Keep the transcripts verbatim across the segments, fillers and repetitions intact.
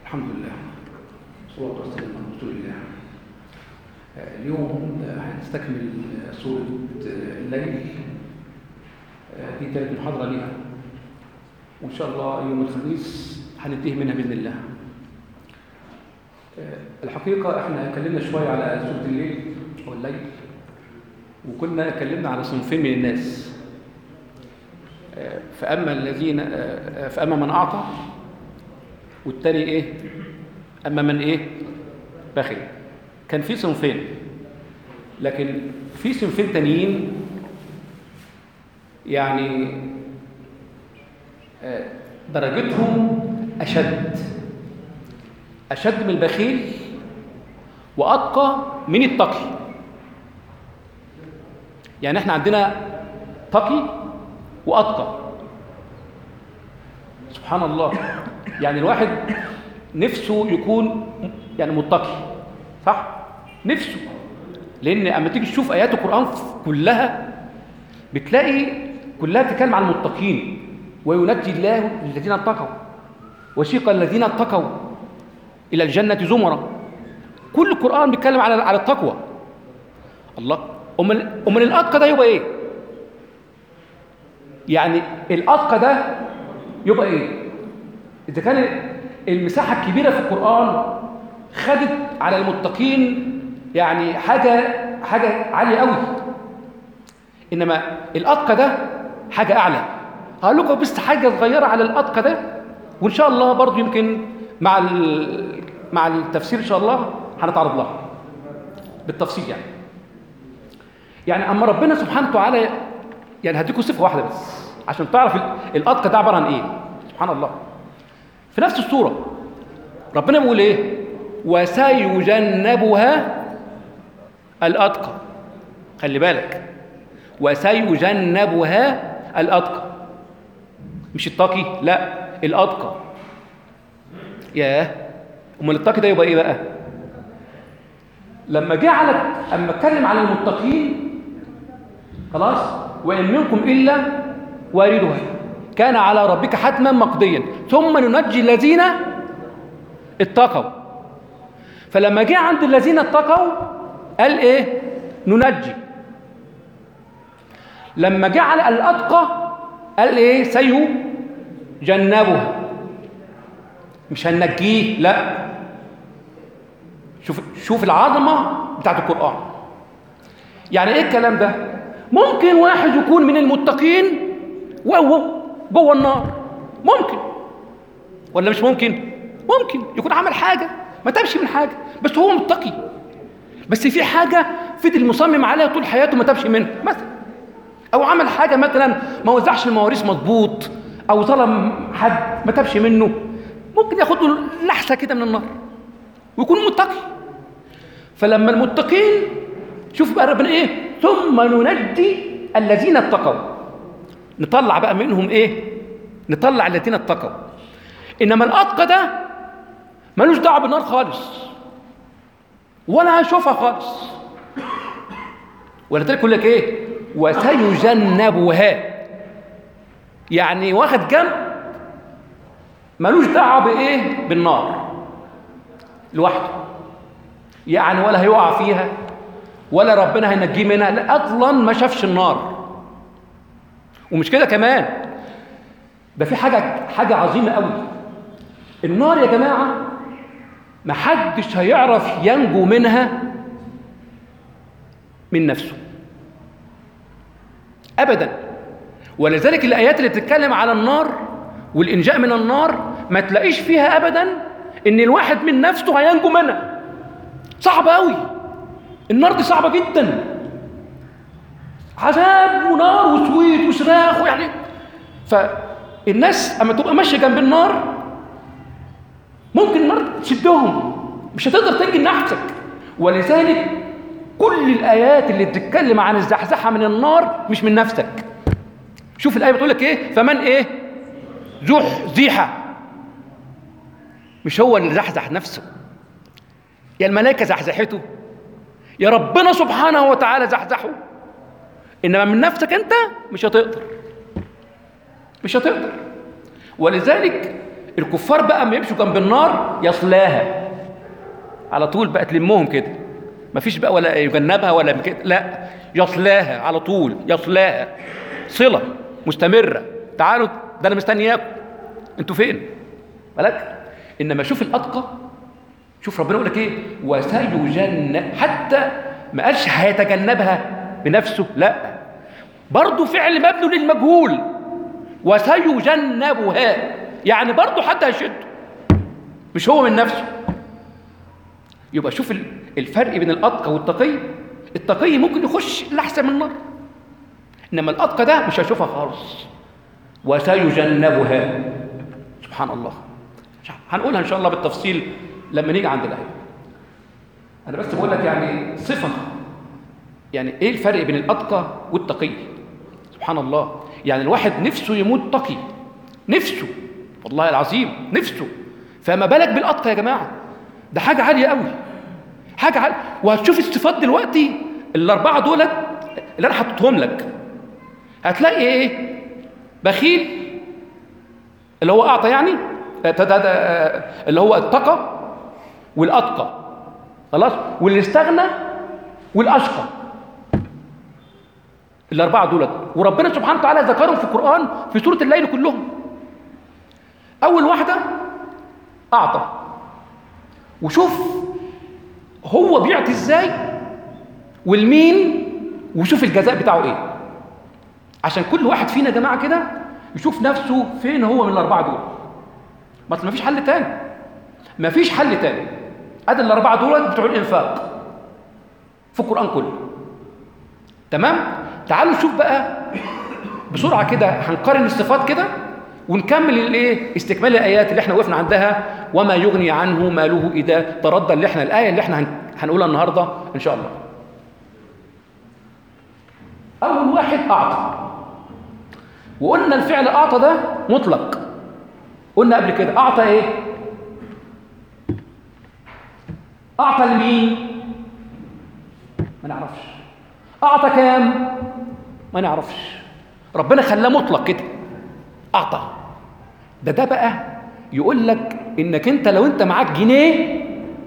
الحمد لله والصلاة والسلام على رسول الله. اليوم هنستكمل سورة الليل، دي ثالث محاضرة ليها، وإن شاء الله يوم الخميس هننتهي منها بإذن الله. الحقيقة احنا اتكلمنا شوية على سورة الليل أو الليل، وكنا اتكلمنا على صنفين من الناس، فأما الذين فأما من أعطى، والتاني إيه؟ أما من إيه؟ بخل. كان في صنفين، لكن في صنفين تانيين يعني درجتهم أشد أشد من البخيل وأتقى من التقي. يعني احنا عندنا تقي وأتقى، سبحان الله. يعني الواحد نفسه يكون يعني متقي، صح؟ نفسه، لأن أما تيجي تشوف آيات القرآن كلها بتلاقي كلها بتتكلم عن المتقين، وينجي الله الذين اتقوا وسيق الذين اتقوا إلى الجنة زمرا. كل القرآن بيتكلم على على التقوى. الله، أمال أمال الأتقى ده يبقى إيه؟ يعني الأتقى ده يبقى إيه؟ إذا كان المساحة الكبيرة في القرآن خدت على المتقين يعني حاجة حاجة عالية قوي، إنما الأتقى ده حاجة أعلى. هقول لكم بس حاجة صغيرة على الأتقى ده، وإن شاء الله برضو يمكن مع مع التفسير إن شاء الله هنتعرض لها بالتفصيل. يعني يعني أما ربنا سبحانه وتعالى، يعني هديكم صفة واحدة بس عشان تعرف الأتقى ده عبارة عن إيه. سبحان الله، في نفس السورة ربنا بيقول إيه؟ وسيجنبها الأتقى. خلي بالك، وسيجنبها الأتقى، مش التقي، لا الأتقى. ياه، امال التقي ده يبقى ايه بقى؟ لما جه على اما اتكلم عن المتقين خلاص، وان منكم الا واردها كان على ربك حتما مقضيا ثم ننجي الذين اتقوا. فلما جه عند الذين اتقوا قال ايه؟ ننجي. لما جه على الاتقى قال ايه؟ سيجنبها، مش هننجيه، لا. شوف شوف العظمه بتاعت القرآن. يعني ايه الكلام ده؟ ممكن واحد يكون من المتقين وهو جوه النار، ممكن ولا مش ممكن؟ ممكن يكون عمل حاجه ما تمشي من حاجه، بس هو متقي، بس في حاجه فضل مصمم عليها طول حياته ما تمشي منها مثلا، او عمل حاجه مثلا ما وزعش المواريث مظبوط، او ظلم حد ما تمشي منه، ممكن ياخد له لحسه كده من النار ويكون متقي. فلما المتقين، شوف بقى ربنا ايه؟ ثم ننجي الذين اتقوا، نطلع بقى منهم ايه؟ نطلع الذين اتقوا. انما الاتقى ده ملوش دعوه بالنار خالص، ولا هيشوفها خالص. ولذلك يقول لك ايه؟ وسيجنبها، يعني واخد جنب ملوش دعوه بايه؟ بالنار لوحده، يعني ولا هيقع فيها ولا ربنا هينجيه منها، لا اصلا ما شافش النار. ومش كده كمان، ده في حاجه حاجه عظيمه قوي. النار يا جماعه ما حدش هيعرف ينجو منها من نفسه ابدا. ولذلك الايات اللي بتتكلم على النار والإنجاء من النار ما تلاقيش فيها أبداً إن الواحد من نفسه هينجو منها. صعبة قوي النار دي، صعبة جداً، عذاب ونار وسويت وصراخ يعني. فالناس أما تبقى ماشية جنب النار ممكن النار تشدهم، مش هتقدر تنجي نفسك. ولذلك كل الآيات اللي بتتكلم عن الزحزحة من النار مش من نفسك. شوف الآية بتقول لك إيه؟ فمن إيه؟ زحزح، مش هو اللي زحزح نفسه، يا الملائكة زحزحته، يا ربنا سبحانه وتعالى زحزحه. إنما من نفسك أنت مش هتقدر، مش هتقدر. ولذلك الكفار بقى اما يمشوا جنب النار يصلاها على طول، بقى تلمهم كده، مفيش بقى ولا يجنبها ولا كده، لا يصلاها على طول، يصلاها صله مستمره. تعالوا ده انا مستنياكم، انتوا فين؟ بالك. انما شوف الاتقى، شوف ربنا يقول لك ايه، وسيجنب، حتى ما قالش هيتجنبها بنفسه، لا برضه فعل مبني للمجهول، وسيجنبها يعني برضه حد هيشده، مش هو من نفسه. يبقى شوف الفرق بين الاتقى والتقي. التقي ممكن يخش الاحسن من النار، انما الاتقى ده مش هيشوفها خالص. وسيجنبها، سبحان الله، هنقولها ان شاء الله بالتفصيل لما نيجي عند الايه. انا بس بقول لك يعني صفه، يعني ايه الفرق بين الاتقى والتقي. سبحان الله، يعني الواحد نفسه يموت تقي، نفسه والله العظيم نفسه، فما بالك بالاتقى يا جماعه، ده حاجه عاليه قوي، حاجه عاليه. وهتشوف الصفات دلوقتي الاربعه دولت اللي انا حطيتهم لك، هتلاقي ايه؟ بخيل اللي هو اعطى، يعني اللي هو اتقى، والاتقى خلاص، واللي استغنى، والاشقى، الاربعه دولت. وربنا سبحانه وتعالى ذكرهم في القران في سوره الليل كلهم. اول واحده اعطى، وشوف هو بيعطي ازاي والمين، وشوف الجزاء بتاعه ايه، عشان كل واحد فينا يا جماعه كده يشوف نفسه فين هو من الاربعه دول. بس ما فيش حل تاني، ما فيش حل تاني. ادي الاربعه دول بتوع الانفاق في القران كله، تمام. تعالوا نشوف بقى بسرعه كده، هنقارن الصفات كده ونكمل الايه، استكمال الايات اللي احنا وقفنا عندها، وما يغني عنه ماله اذا تردى، اللي احنا الايه اللي احنا هنقولها النهارده ان شاء الله. اول واحد اعطى، وقلنا الفعل اعطى ده مطلق، قلنا قبل كده اعطى ايه؟ اعطى لمين؟ ما نعرفش. اعطى كام؟ ما نعرفش. ربنا خلاه مطلق كده، اعطى. ده ده بقى يقول لك انك انت لو انت معاك جنيه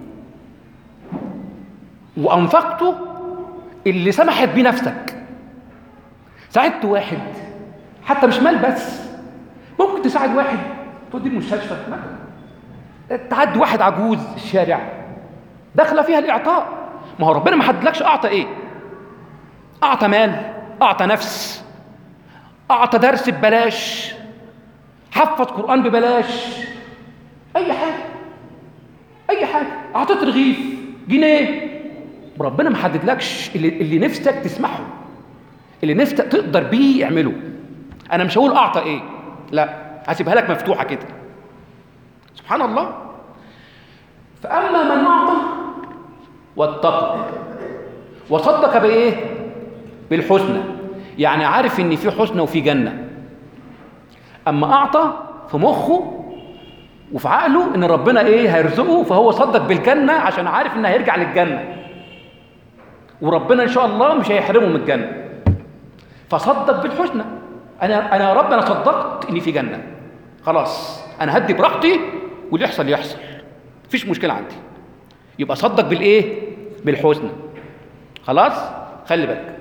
وانفقته اللي سمحت بيه نفسك، ساعدت واحد، حتى مش مال بس، ممكن تساعد واحد توديه المستشفى مثلا، تعدي واحد عجوز الشارع، داخله فيها الاعطاء. ما هو ربنا ما حددلكش اعطى ايه، اعطى مال، اعطى نفس، اعطى درس ببلاش، حفظ قران ببلاش، اي حاجه اي حاجه، اعطيت رغيف، جنيه. ربنا ما حددلكش اللي, اللي نفسك تسمحه، اللي نفسك تقدر بيه اعمله. انا مش هقول اعطى ايه، لا، هسيبها لك مفتوحه كده. سبحان الله. فاما من اعطى واتقى وصدق بايه؟ بالحسنى، يعني عارف ان في حسنى وفي جنه. اما اعطى في مخه وفي عقله ان ربنا ايه هيرزقه، فهو صدق بالجنه عشان عارف انه هيرجع للجنه، وربنا ان شاء الله مش هيحرمه من الجنه، فصدق بالحسنى. انا انا يا رب انا صدقت ان في جنه، خلاص انا هدي براحتي واللي يحصل يحصل، مفيش مشكله عندي. يبقى صدق بالايه؟ بالحسنى. خلاص، خلي بالك.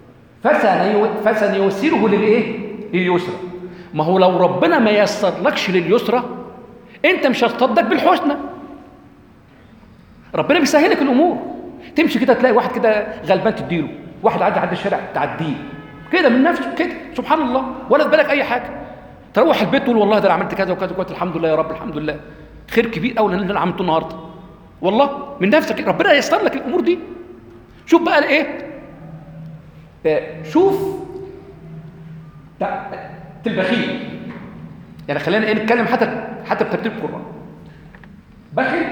فسنيسره للايه؟ لليسرى. ما هو لو ربنا ما يسرلكش لليسرى انت مش هتصدق بالحسنى. ربنا بيسهل لك الامور، تمشي كده تلاقي واحد كده غلبان تديله، واحد عدى عند الشارع تعديه كده من نفسه كده، سبحان الله، ولا في بالك اي حاجه. تروح البيت تقول والله ده انا عملت كذا وكذا وكذا، الحمد لله يا رب، الحمد لله، خير كبير قوي اللي انا عملته النهارده، والله من نفسك ربنا ييسر لك الامور دي. شوف بقى الايه، آه شوف البخيل، يعني خلينا ايه نتكلم حتى حتى بترتيب القران. بخل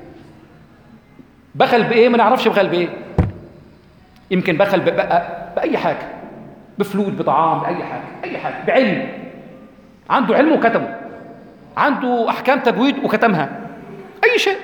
بخل بايه؟ ما نعرفش بخل بايه. يمكن بخل باي حاجه، بفلوس، بطعام، باي حاجه، اي حاجه، بعلم، عنده علم وكتمه، عنده احكام تجويد وكتمها، اي شيء.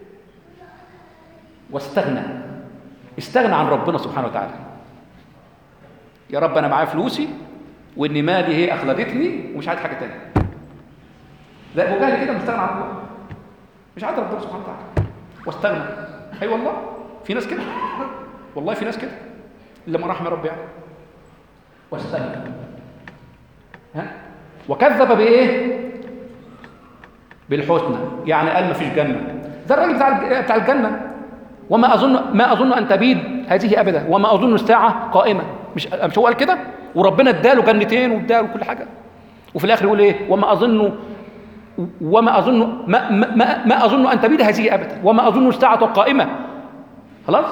واستغنى، استغنى عن ربنا سبحانه وتعالى. يا رب انا معايا فلوسي وان مالي هي اخلدتني ومش عايز حاجه تانية. زي ابو جهل كده مستغنى عن الله، مش عاد ربنا سبحانه وتعالى واستغنى. اي أيوة والله في ناس كده، والله في ناس كده الا ما رحم ربي يعني. واستغنى ها وكذب بايه؟ بالحسنى، يعني قال ما فيش جنه. ده الراجل بتاع بتاع الجنه، وما اظن ما اظن ان تبيد هذه ابدا، وما اظن الساعه قائمه. مش مش هو قال كده؟ وربنا اداله جنتين واداله كل حاجه، وفي الاخر يقول ايه؟ وما اظن وما اظن ما, ما, ما اظن ان تبيد هذه ابدا، وما اظن الساعه قائمه. خلاص؟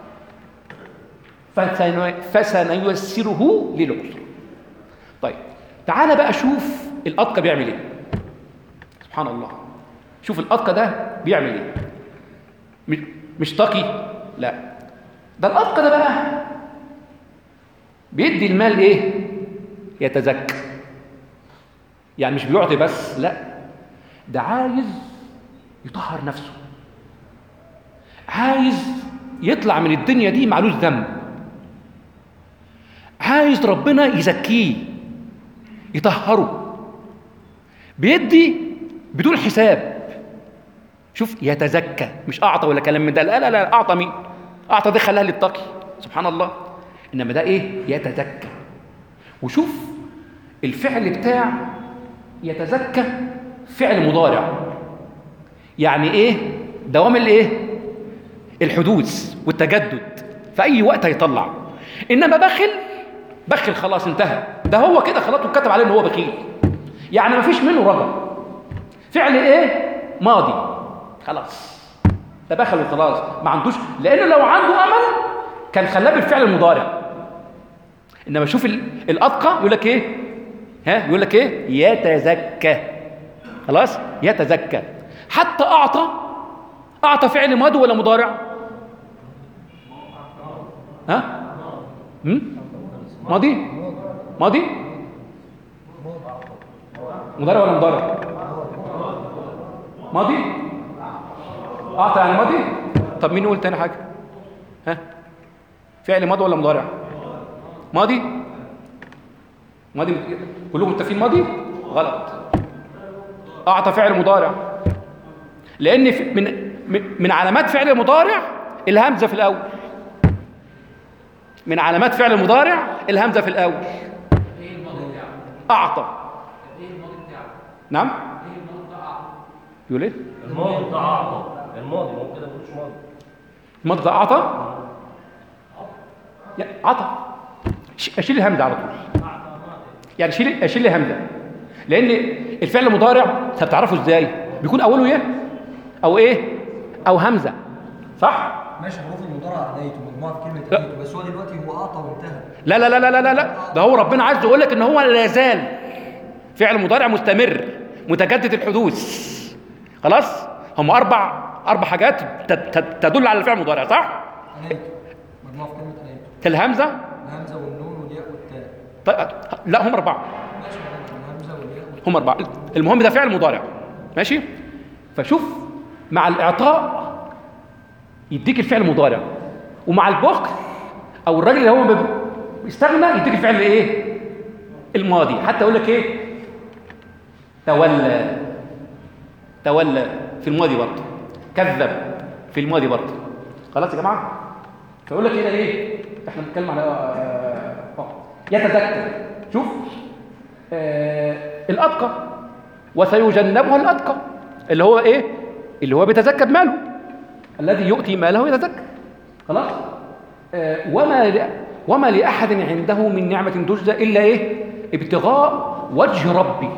فسنيسره للعسر. طيب تعالى بقى شوف الأتقى بيعمل ايه. سبحان الله، شوف الأتقى ده بيعمل ايه. مش مش تقي، لا، ده الأتقى ده بقى بيدي المال ايه؟ يتزكى. يعني مش بيعطي بس، لا، ده عايز يطهر نفسه، عايز يطلع من الدنيا دي معلوش ذنب، عايز ربنا يزكيه يطهره، بيدي بدون حساب. شوف يتزكى، مش اعطى ولا كلام من ده، لا لا لا، اعطى مين؟ اعطى دي خلاها للتقي سبحان الله، انما ده ايه؟ يتزكى. وشوف الفعل بتاع يتزكى فعل مضارع، يعني ايه؟ دوام الايه؟ الحدوث والتجدد، في اي وقت هيطلع. انما بخل، بخل خلاص انتهى، ده هو كده خلاص وكتب عليه ان هو بخيل، يعني ما فيش منه رجع. فعل ايه؟ ماضي، خلاص ده بخل وخلاص، ما عندوش، لانه لو عنده امل كان خلاه بالفعل المضارع. انما شوف الاتقى يقول لك ايه؟ ها يقول لك ايه؟ يتزكى. خلاص يتزكى. حتى اعطى، اعطى فعل ماضي ولا مضارع؟ ها هم؟ ماضي ماضي مضارع ولا مضارع؟ ماضي. اعطى يعني ماضي. طب مين يقول تاني حاجه؟ ها فعل ماضي ولا مضارع؟ ماضي. ماضي كلهم متفقين ماضي؟ غلط، اعطى فعل مضارع، لان من من علامات فعل المضارع الهمزه في الاول. من علامات فعل المضارع الهمزه في الاول. ايه الماضي بتاعه؟ اعطى. ايه الماضي بتاعه؟ نعم. ايه الماضي بتاعه؟ يقول ايه؟ الماضي بتاع اعطى، الماضي ما هو كده ملوش ماضي. الماضي ده اعطى، عطى. اشيل الهمزه على طول، يعني شيل اشيل الهمزه، لان الفعل المضارع انت بتعرفه ازاي؟ بيكون اوله ايه؟ او ايه؟ او همزه، صح؟ ماشي، حروف المضارع اديته مجموعه في كلمه اديته، بس هو دلوقتي هو اعطى وانتهى. لا لا لا لا لا لا، ده هو ربنا عايز يقول لك ان هو لا يزال فعل مضارع مستمر متجدد الحدوث. خلاص؟ هم اربع اربع حاجات تدل على الفعل المضارع، صح؟ اديته مجموعه في كلمه اديته. الهمزه، الهمزه والنون والياء والتاء. طيب لا هم اربعه. ماشي، الهمزه والياء والتاء. هم اربعه، المهم ده فعل مضارع، ماشي؟ فشوف مع الاعطاء يديك الفعل المضارع، ومع البخل او الراجل اللي هو بيستغنى يديك الفعل الايه؟ الماضي. حتى يقول لك ايه؟ تولى، تولى في الماضي برضه، كذب في الماضي برضه. خلاص يا جماعه؟ فيقول لك هنا ايه؟ احنا بنتكلم على اه يتذكر. شوف آه الاتقى، وسيجنبها الاتقى، اللي هو ايه؟ اللي هو بيتزكى بماله، الذي يؤتي ماله يتزكى. خلاص؟ آه وما وما لاحد عنده من نعمه تجزى الا ايه؟ ابتغاء وجه ربي.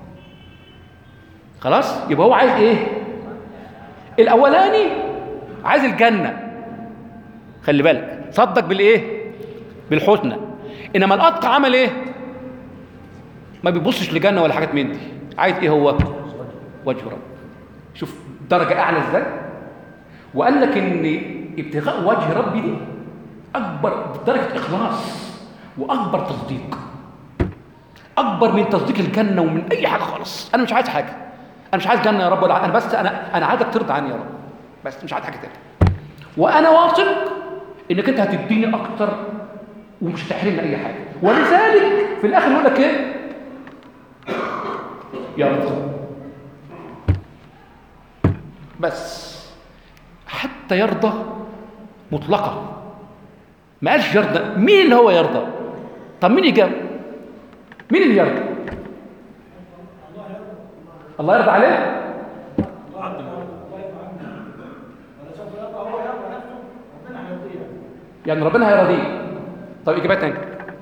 خلاص؟ يبقى هو عايز ايه؟ الاولاني عايز الجنه، خلي بالك، صدق بالايه؟ بالحسنى. انما الاتقى عمل ايه؟ ما بيبصش لجنه ولا حاجات من دي، عايز ايه هو؟ وجه رب. شوف درجه اعلى ازاي. وقال لك ان ابتغاء وجه ربي دي اكبر درجه اخلاص واكبر تصديق، اكبر من تصديق الجنه ومن اي حاجه خالص. انا مش عايز حاجه، انا مش عايز جنه يا رب ولا انا، بس انا انا عايزك ترضى عني يا رب، بس مش عايز حاجه تانيه. وانا واثق انك انت هتديني اكتر ومش هتحرمني اي حاجه. ولذلك في الاخر يقول لك ايه؟ يا رب بس حتى يرضى مطلقة، ما قالش يرضى. مين اللي هو يرضى؟ طب مين يجاوب؟ مين اللي يرضى؟ الله يرضى عليه؟ يعني ربنا هيرضيه. طب اجابات تانية،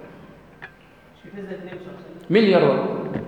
مين اللي يرضى؟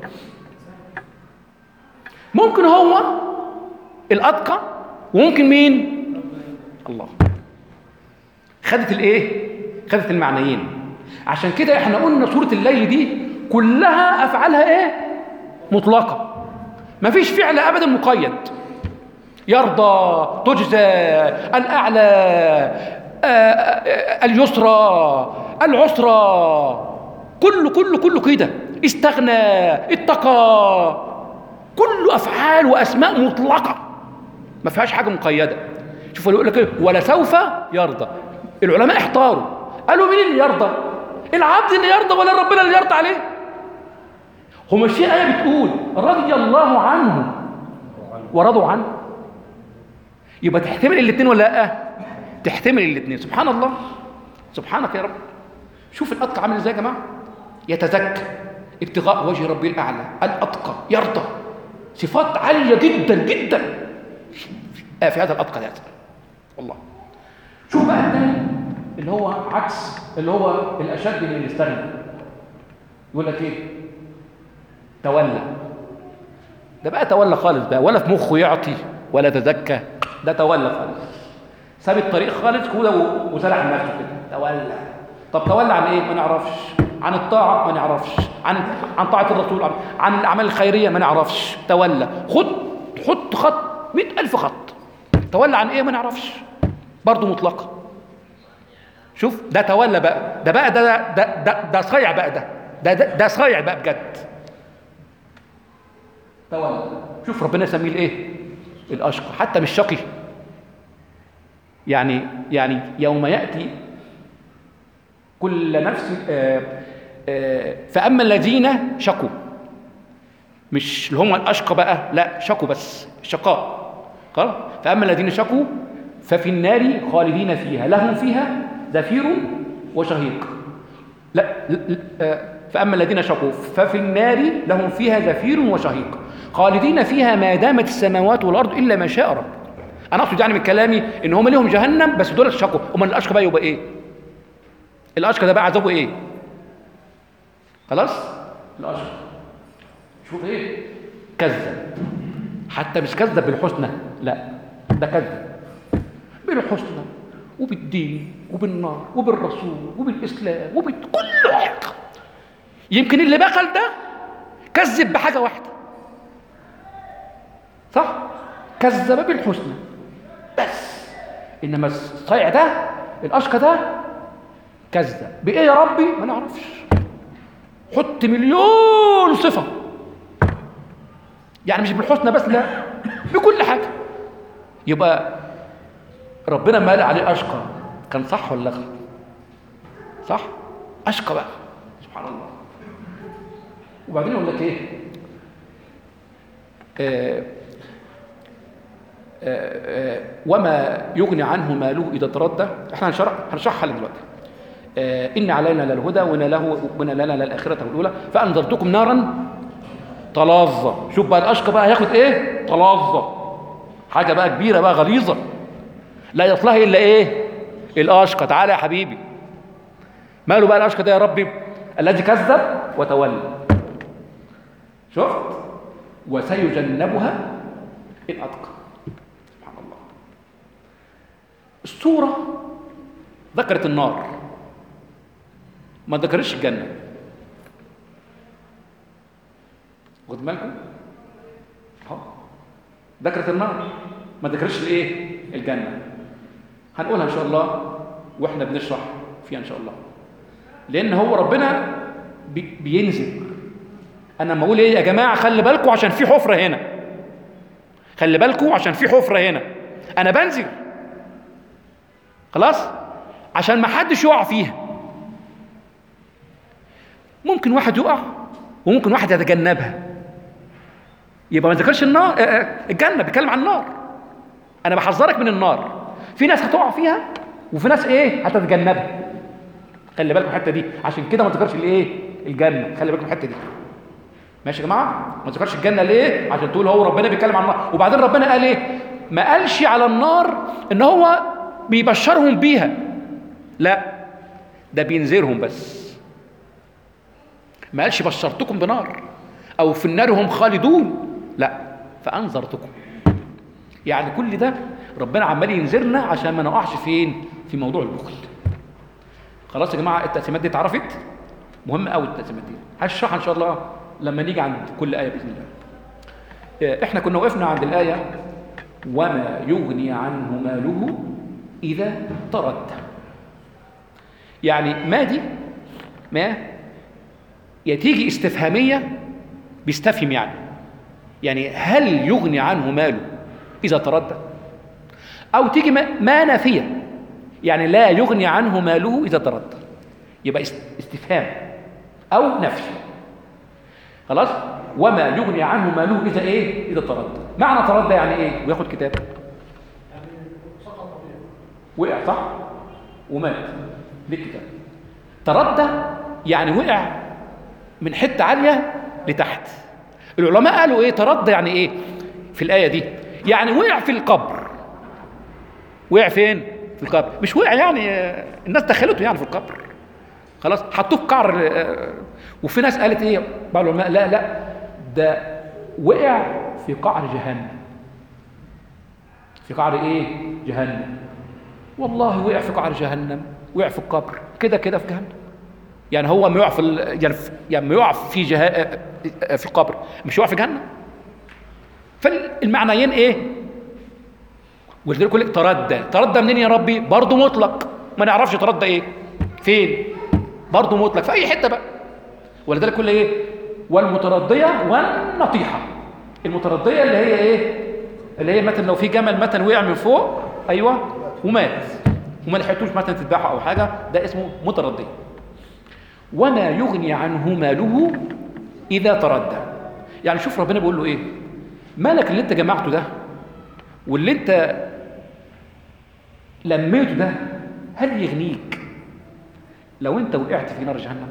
ممكن هو الأتقى، وممكن مين؟ الله. خدت الايه؟ خدت المعنيين. عشان كده احنا قلنا سورة الليل دي كلها افعالها ايه؟ مطلقة، مفيش فعل ابدا مقيد. يرضى، تجزى، الاعلى، آآ آآ اليسرى، العسرى، كله كله كله كده. استغنى، اتقى، كله افعال واسماء مطلقة ما فيهاش حاجة مقيدة. شوفوا يقول لك ايه؟ ولا سوف يرضى. العلماء احتاروا، قالوا مين اللي يرضى؟ العبد اللي يرضى ولا ربنا اللي يرضى عليه؟ هو مش في آية بتقول رضي الله عنه ورضوا عنه؟ يبقى تحتمل الاثنين ولا لا؟ تحتمل الاثنين. سبحان الله، سبحانك يا رب. شوف الأتقى عامل ازاي يا جماعة. يتزكى ابتغاء وجه ربي الأعلى، الأتقى يرضى، صفات عالية جدا جدا في هذا الأتقى ده والله. شوف بقى الثاني اللي هو عكس، اللي هو الأشد من الاستغنى. يقول لك ايه؟ تولى. ده بقى تولى خالص بقى، ولا في مخه يعطي ولا تزكى، ده تولى خالص، ساب الطريق خالص كده وسلح نفسه كده، تولى. طب تولى عن ايه؟ ما نعرفش. عن الطاعة ما نعرفش، عن عن طاعة الرسول، عن الأعمال الخيرية ما نعرفش. تولى. خد حط خط مئة ألف خط، تولى عن ايه؟ ما نعرفش، برضه مطلقة. شوف ده تولى بقى، ده بقى ده ده ده, ده صايع بقى، ده ده ده, ده صايع بقى بجد. تولى. شوف ربنا يسميه الايه؟ الأشقى. حتى مش شقي، يعني يعني يوم يأتي كل نفس آآ آآ فأما الذين شقوا، مش اللي هم الأشقى بقى، لا شقوا بس، شقاء. خلاص. فأما الذين شقوا ففي النار خالدين فيها لهم فيها زفير وشهيق. لا فأما الذين شقوا ففي النار لهم فيها زفير وشهيق خالدين فيها ما دامت السماوات والأرض إلا ما شاء رب. أنا أقصد يعني من كلامي إن هم لهم جهنم، بس دول شقوا. أمال الأشقى بقى يبقى إيه؟ الأشقى ده بقى عذابه إيه؟ خلاص؟ الأشقى شوف إيه؟ كذب. حتى مش كذب بالحسنى، لا ده كذب بالحسنى وبالدين وبالنار وبالرسول وبالإسلام وبكل حاجة. يمكن اللي بخل ده كذب بحاجة واحدة، صح؟ كذب بالحسنى بس. إنما الصايع ده، الأشقى ده، كذب بإيه يا ربي؟ ما نعرفش. حط مليون صفة، يعني مش بالحسنى بس، لا بكل حاجة. يبقى ربنا ما قال عليه أشقى كان صح ولا غلط؟ صح؟ أشقى بقى، سبحان الله. وبعدين يقول لك إيه؟ آه آه آه وما يغني عنه ماله إذا تردى. احنا هنشرح هنشرحها دلوقتي. آه إن علينا للهدى وإن له وإن لنا للآخرة والأولى فأنذرتكم نارا تلظى. شوف بقى الأشقى بقى هياخد إيه؟ تلظى، حاجة بقى كبيرة بقى غليظة، لا يصلها إلا إيه؟ الأشقى. تعالى يا حبيبي، ماله بقى الأشقى ده يا ربي؟ الذي كذب وتولى. شفت؟ وسيجنبها الأتقى. سبحان الله. السورة ذكرت النار، ما ذكرتش الجنة. واخد بالكم؟ اهو ذكرت النار ما ذكرتش الايه؟ الجنة. هنقولها ان شاء الله واحنا بنشرح فيها ان شاء الله، لان هو ربنا بي بينزل. انا لما اقول ايه يا جماعه خلي بالكم عشان في حفره هنا، خلي بالكم عشان في حفره هنا، انا بنزل خلاص عشان ما حدش يقع فيها. ممكن واحد يقع وممكن واحد يتجنبها، يبقى ما ذكرش النار الجنه، بيتكلم عن النار. انا بحذرك من النار. في ناس هتقع فيها وفي ناس ايه هتتجنبها. خلي بالكم الحته دي، عشان كده ما تذكرش الايه الجنه. خلي بالكم الحته دي ماشي يا جماعه. ما تذكرش الجنه ليه؟ عشان تقول هو ربنا بيتكلم عن النار. وبعدين ربنا قال ايه؟ ما قالش على النار ان هو بيبشرهم بيها، لا ده بينذرهم بس. ما قالش بشرتكم بنار او في النار هم خالدون، لا فانذرتكم. يعني كل ده ربنا عمال ينذرنا عشان ما نقعش فين؟ في موضوع البخل. خلاص يا جماعه التقسيمات دي اتعرفت؟ مهم قوي التقسيمات دي، هشرحها ان شاء الله لما نيجي عند كل ايه باذن الله. احنا كنا وقفنا عند الايه وما يغني عنه ماله اذا تردى. يعني ما دي ما يتيجي استفهاميه بيستفهم، يعني يعني هل يغني عنه ماله اذا تردى، او تيجي ما, ما نافيه يعني لا يغني عنه ماله اذا تردى، يبقى استفهام او نفي. خلاص. وما يغني عنه ماله اذا ايه اذا تردى. معنى تردى يعني ايه؟ وياخد كتاب يعني سقط فيه، وقع صح ومات بالكتاب. تردى يعني وقع من حته عاليه لتحت. العلماء قالوا ايه تردى يعني ايه في الايه دي؟ يعني وقع في القبر. وقع فين؟ في القبر. مش وقع يعني الناس دخلته يعني في القبر، خلاص حطوه في قعر. وفي ناس قالت ايه بعض العلماء لا لا ده وقع في قعر جهنم. في قعر ايه؟ جهنم. والله وقع في قعر جهنم، وقع في القبر كده كده في جهنم. يعني هو ما يقع في ال... يعني في... يعني ما يقع في جه... في القبر مش يقع في جهنم. فالمعنيين ايه؟ ولذلك يقول لك تردى. تردى منين يا ربي؟ برضه مطلق، ما نعرفش تردى ايه فين، برضه مطلق في اي حته بقى. ولذلك كل ايه؟ والمترديه والنطيحه. المترديه اللي هي ايه؟ اللي هي مثلا لو في جمل مثلا وقع من فوق ايوه ومات وما لحقتوش مثلا تذبحه او حاجه، ده اسمه متردي. وما يغني عنه ماله اذا تردى. يعني شوف ربنا بيقول له ايه؟ مالك اللي انت جمعته ده واللي انت لميته ده هل يغنيك لو انت وقعت في نار جهنم؟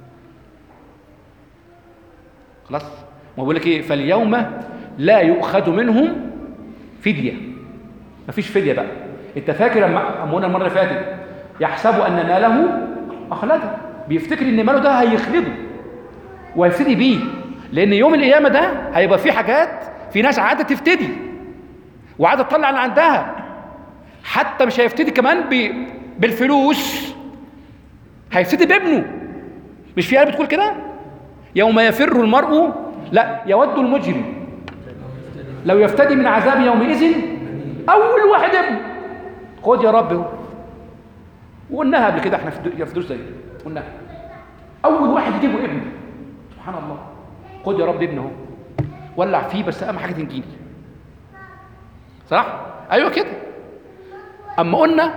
خلاص. ما بقول لك ايه؟ فاليوم لا يؤخذ منهم فديه. مفيش فديه بقى. انت فاكر لما قلنا المره اللي فاتت يحسب ان ماله اخلده، بيفتكر ان ماله ده هيخلده وهيفتدي بيه، لان يوم القيامه ده هيبقى فيه حاجات، في ناس عاده تفتدي وعاده تطلع اللي عندها، حتى مش هيفتدي كمان ب... بالفلوس، هيفتدي بابنه. مش في آية بتقول كده؟ يوم يفر المرء لا يود المجرم لو يفتدي من عذاب يومئذ اول واحد ابنه. خد يا رب. وقلناها قبل كده احنا في دروس زي قلناها. اول واحد يجيبه ابنه، سبحان الله. خد يا رب ابنه اهو، ولع فيه بس اهم حاجه تنجيني. صح؟ ايوه كده. اما قلنا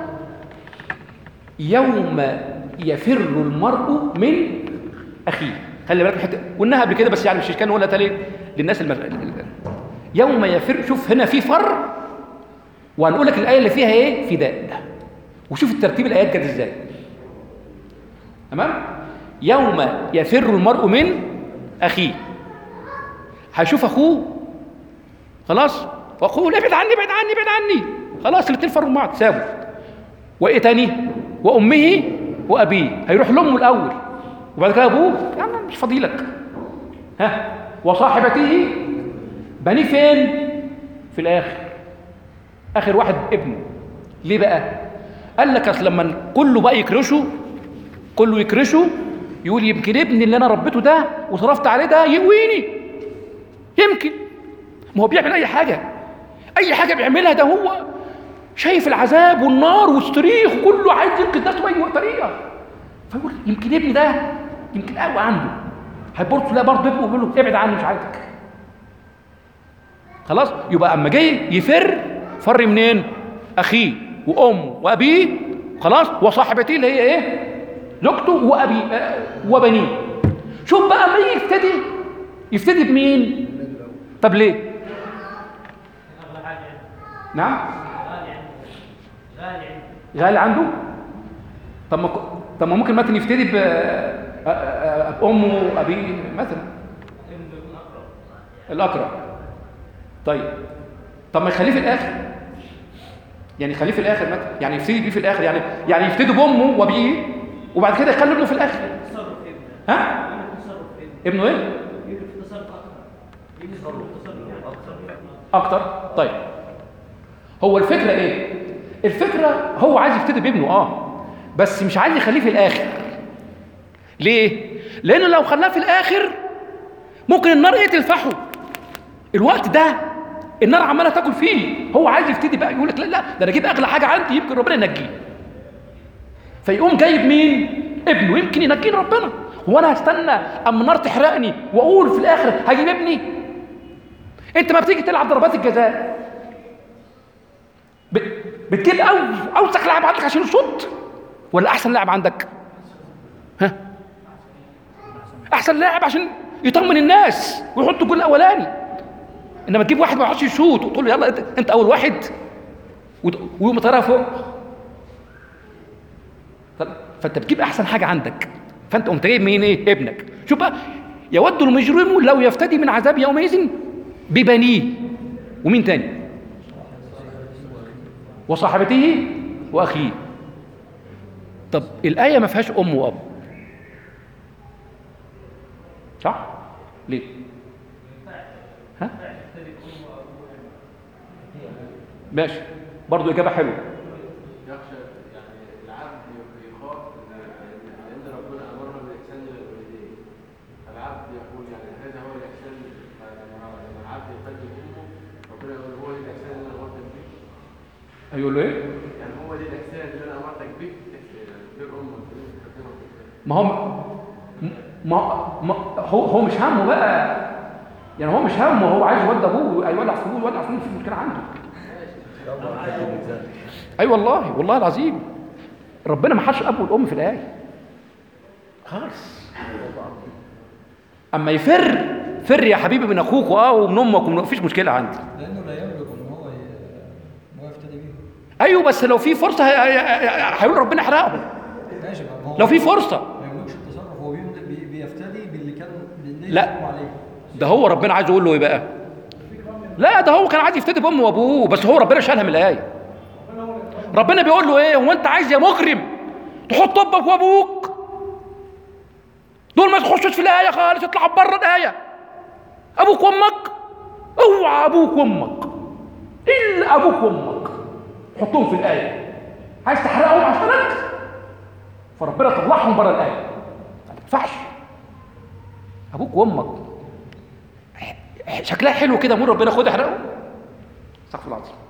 يوم يفر المرء من اخيه. خلي بالك حته قلناها قبل كده بس يعني مش كان نقولها تاني للناس المز... يوم يفر. شوف هنا في فر، وهنقول لك الايه اللي فيها ايه؟ فداء. وشوف الترتيب الايات جت ازاي. تمام؟ يوم يفر المرء من اخيه. هيشوف اخوه خلاص، واخوه ابعد عني ابعد عني ابعد عني، خلاص الاثنين فروا بعض سابوا. وايه تاني؟ وامه وابيه. هيروح لامه الاول وبعد كده ابوه، يعني مش فاضيلك. ها؟ وصاحبته. بنيه فين؟ في الاخر. اخر واحد ابنه. ليه بقى؟ قال لك اصل لما كله بقى يكرشه، كله يكرشه يقول يمكن ابني اللي انا ربيته ده وصرفت عليه ده يقويني، يمكن. ما هو بيعمل اي حاجه، اي حاجه بيعملها ده هو شايف العذاب والنار والصريخ وكله عايز ينقذ نفسه باي طريقه، فيقول يمكن ابني ده يمكن قوي عنده. هيبص لا برضه ابنه بيقول له ابعد عني مش عايزك. خلاص. يبقى اما جاي يفر، فر منين؟ اخيه وامه وابيه، خلاص، وصاحبتيه اللي هي ايه؟ زوجته وابي وبنيه. شوف بقى ما يفتدي، يفتدي بمين؟ طب ليه؟ نعم غالي عنده غالي عنده غالي عنده. طب ما طب ما ممكن مثلا يفتدي ب... بامه وابيه مثلا ابنه يكون اقرب. الاقرب. طيب طب ما يخليه في الاخر، يعني يخليه في الاخر مثلا، يعني يفتدي بيه في الاخر، يعني يعني يفتدي بامه وابيه وبعد كده يخلي ابنه في الاخر. تصرف ابنه. ها يجي تصرف ابنه. ابنه ايه يجي في تصرف اكتر. يجي تصرف اكتر. اكتر. طيب هو الفكره ايه؟ الفكره هو عايز يفتدي بابنه اه، بس مش عايز يخليه في الاخر. ليه؟ لانه لو خلاه في الاخر ممكن النار ايه تلفحه. الوقت ده النار عماله تاكل فيه، هو عايز يفتدي بقى، يقول لك لا لا ده انا اجيب اغلى حاجه عندي يمكن ربنا ينجيه. فيقوم جايب مين؟ ابنه، يمكن ينجيني ربنا. هو انا هستنى اما النار تحرقني واقول في الاخر هجيب ابني؟ انت ما بتيجي تلعب ضربات الجزاء بتجيب أو اوسخ لاعب عندك عشان يشوط ولا احسن لاعب عندك؟ ها احسن لاعب عشان يطمن الناس ويحط الجول الاولاني. انما تجيب واحد ما يعرفش يشوط وتقول له يلا انت اول واحد ويقوم طايرها فوق. فانت بتجيب احسن حاجه عندك، فانت قمت جايب مين؟ ايه؟ ابنك. شوف بقى، يود المجرم لو يفتدي من عذاب يومئذ ببنيه ومين تاني؟ وصاحبته واخيه. طب الايه ما فيهاش ام واب صح؟ ليه؟ ها؟ ماشي برضه اجابه حلوه. يخشى يعني العبد يخاف لان ربنا امرنا بالاحسان للوالدين، فالعبد يقول يعني هذا هو الاحسان. لما العبد يقدم امه ربنا يقول هو دي الاحسان اللي انا امرتك به. هيقول له ايه؟ يعني هو دي الاحسان اللي انا امرتك به غير امك ما هو ما, ما هو هو مش همه بقى، يعني هو مش همه، هو عايز يودي ابوه يولع في ابوه يولع في امه، في مشكله عنده. اي أيوة والله والله العظيم ربنا ما حدش الاب والام في الايه خالص. اما يفر فر يا حبيبي من اخوك اه ومن امك وما فيش مشكله عندي، لانه لا يملك ان هو ي- ان هو يفتدي بيه. ايوه بس لو في فرصه هيقول ربنا احرقهم. ماشي، ما هو لو في فرصه ما يملكش التصرف، هو بيملك- بي- بيفتدي باللي كان باللي لا. يحكم عليه. ده هو ربنا عايز يقول له ايه بقى؟ لا ده هو كان عايز يفتدي بامه وابوه، بس هو ربنا شالها من الايه. ربنا بيقول له ايه؟ هو انت عايز يا مجرم تحط امك وابوك دول ما تخشوش في الايه خالص، اطلع بره الايه. ابوك وامك اوعى ابوك وامك الا ابوك وامك حطهم في الايه. عايز تحرقهم عشانك فربنا طلعهم بره الايه. ما ينفعش. ابوك وامك شكلها حلو كده، مول ربنا خد احرقه. استغفر الله العظيم.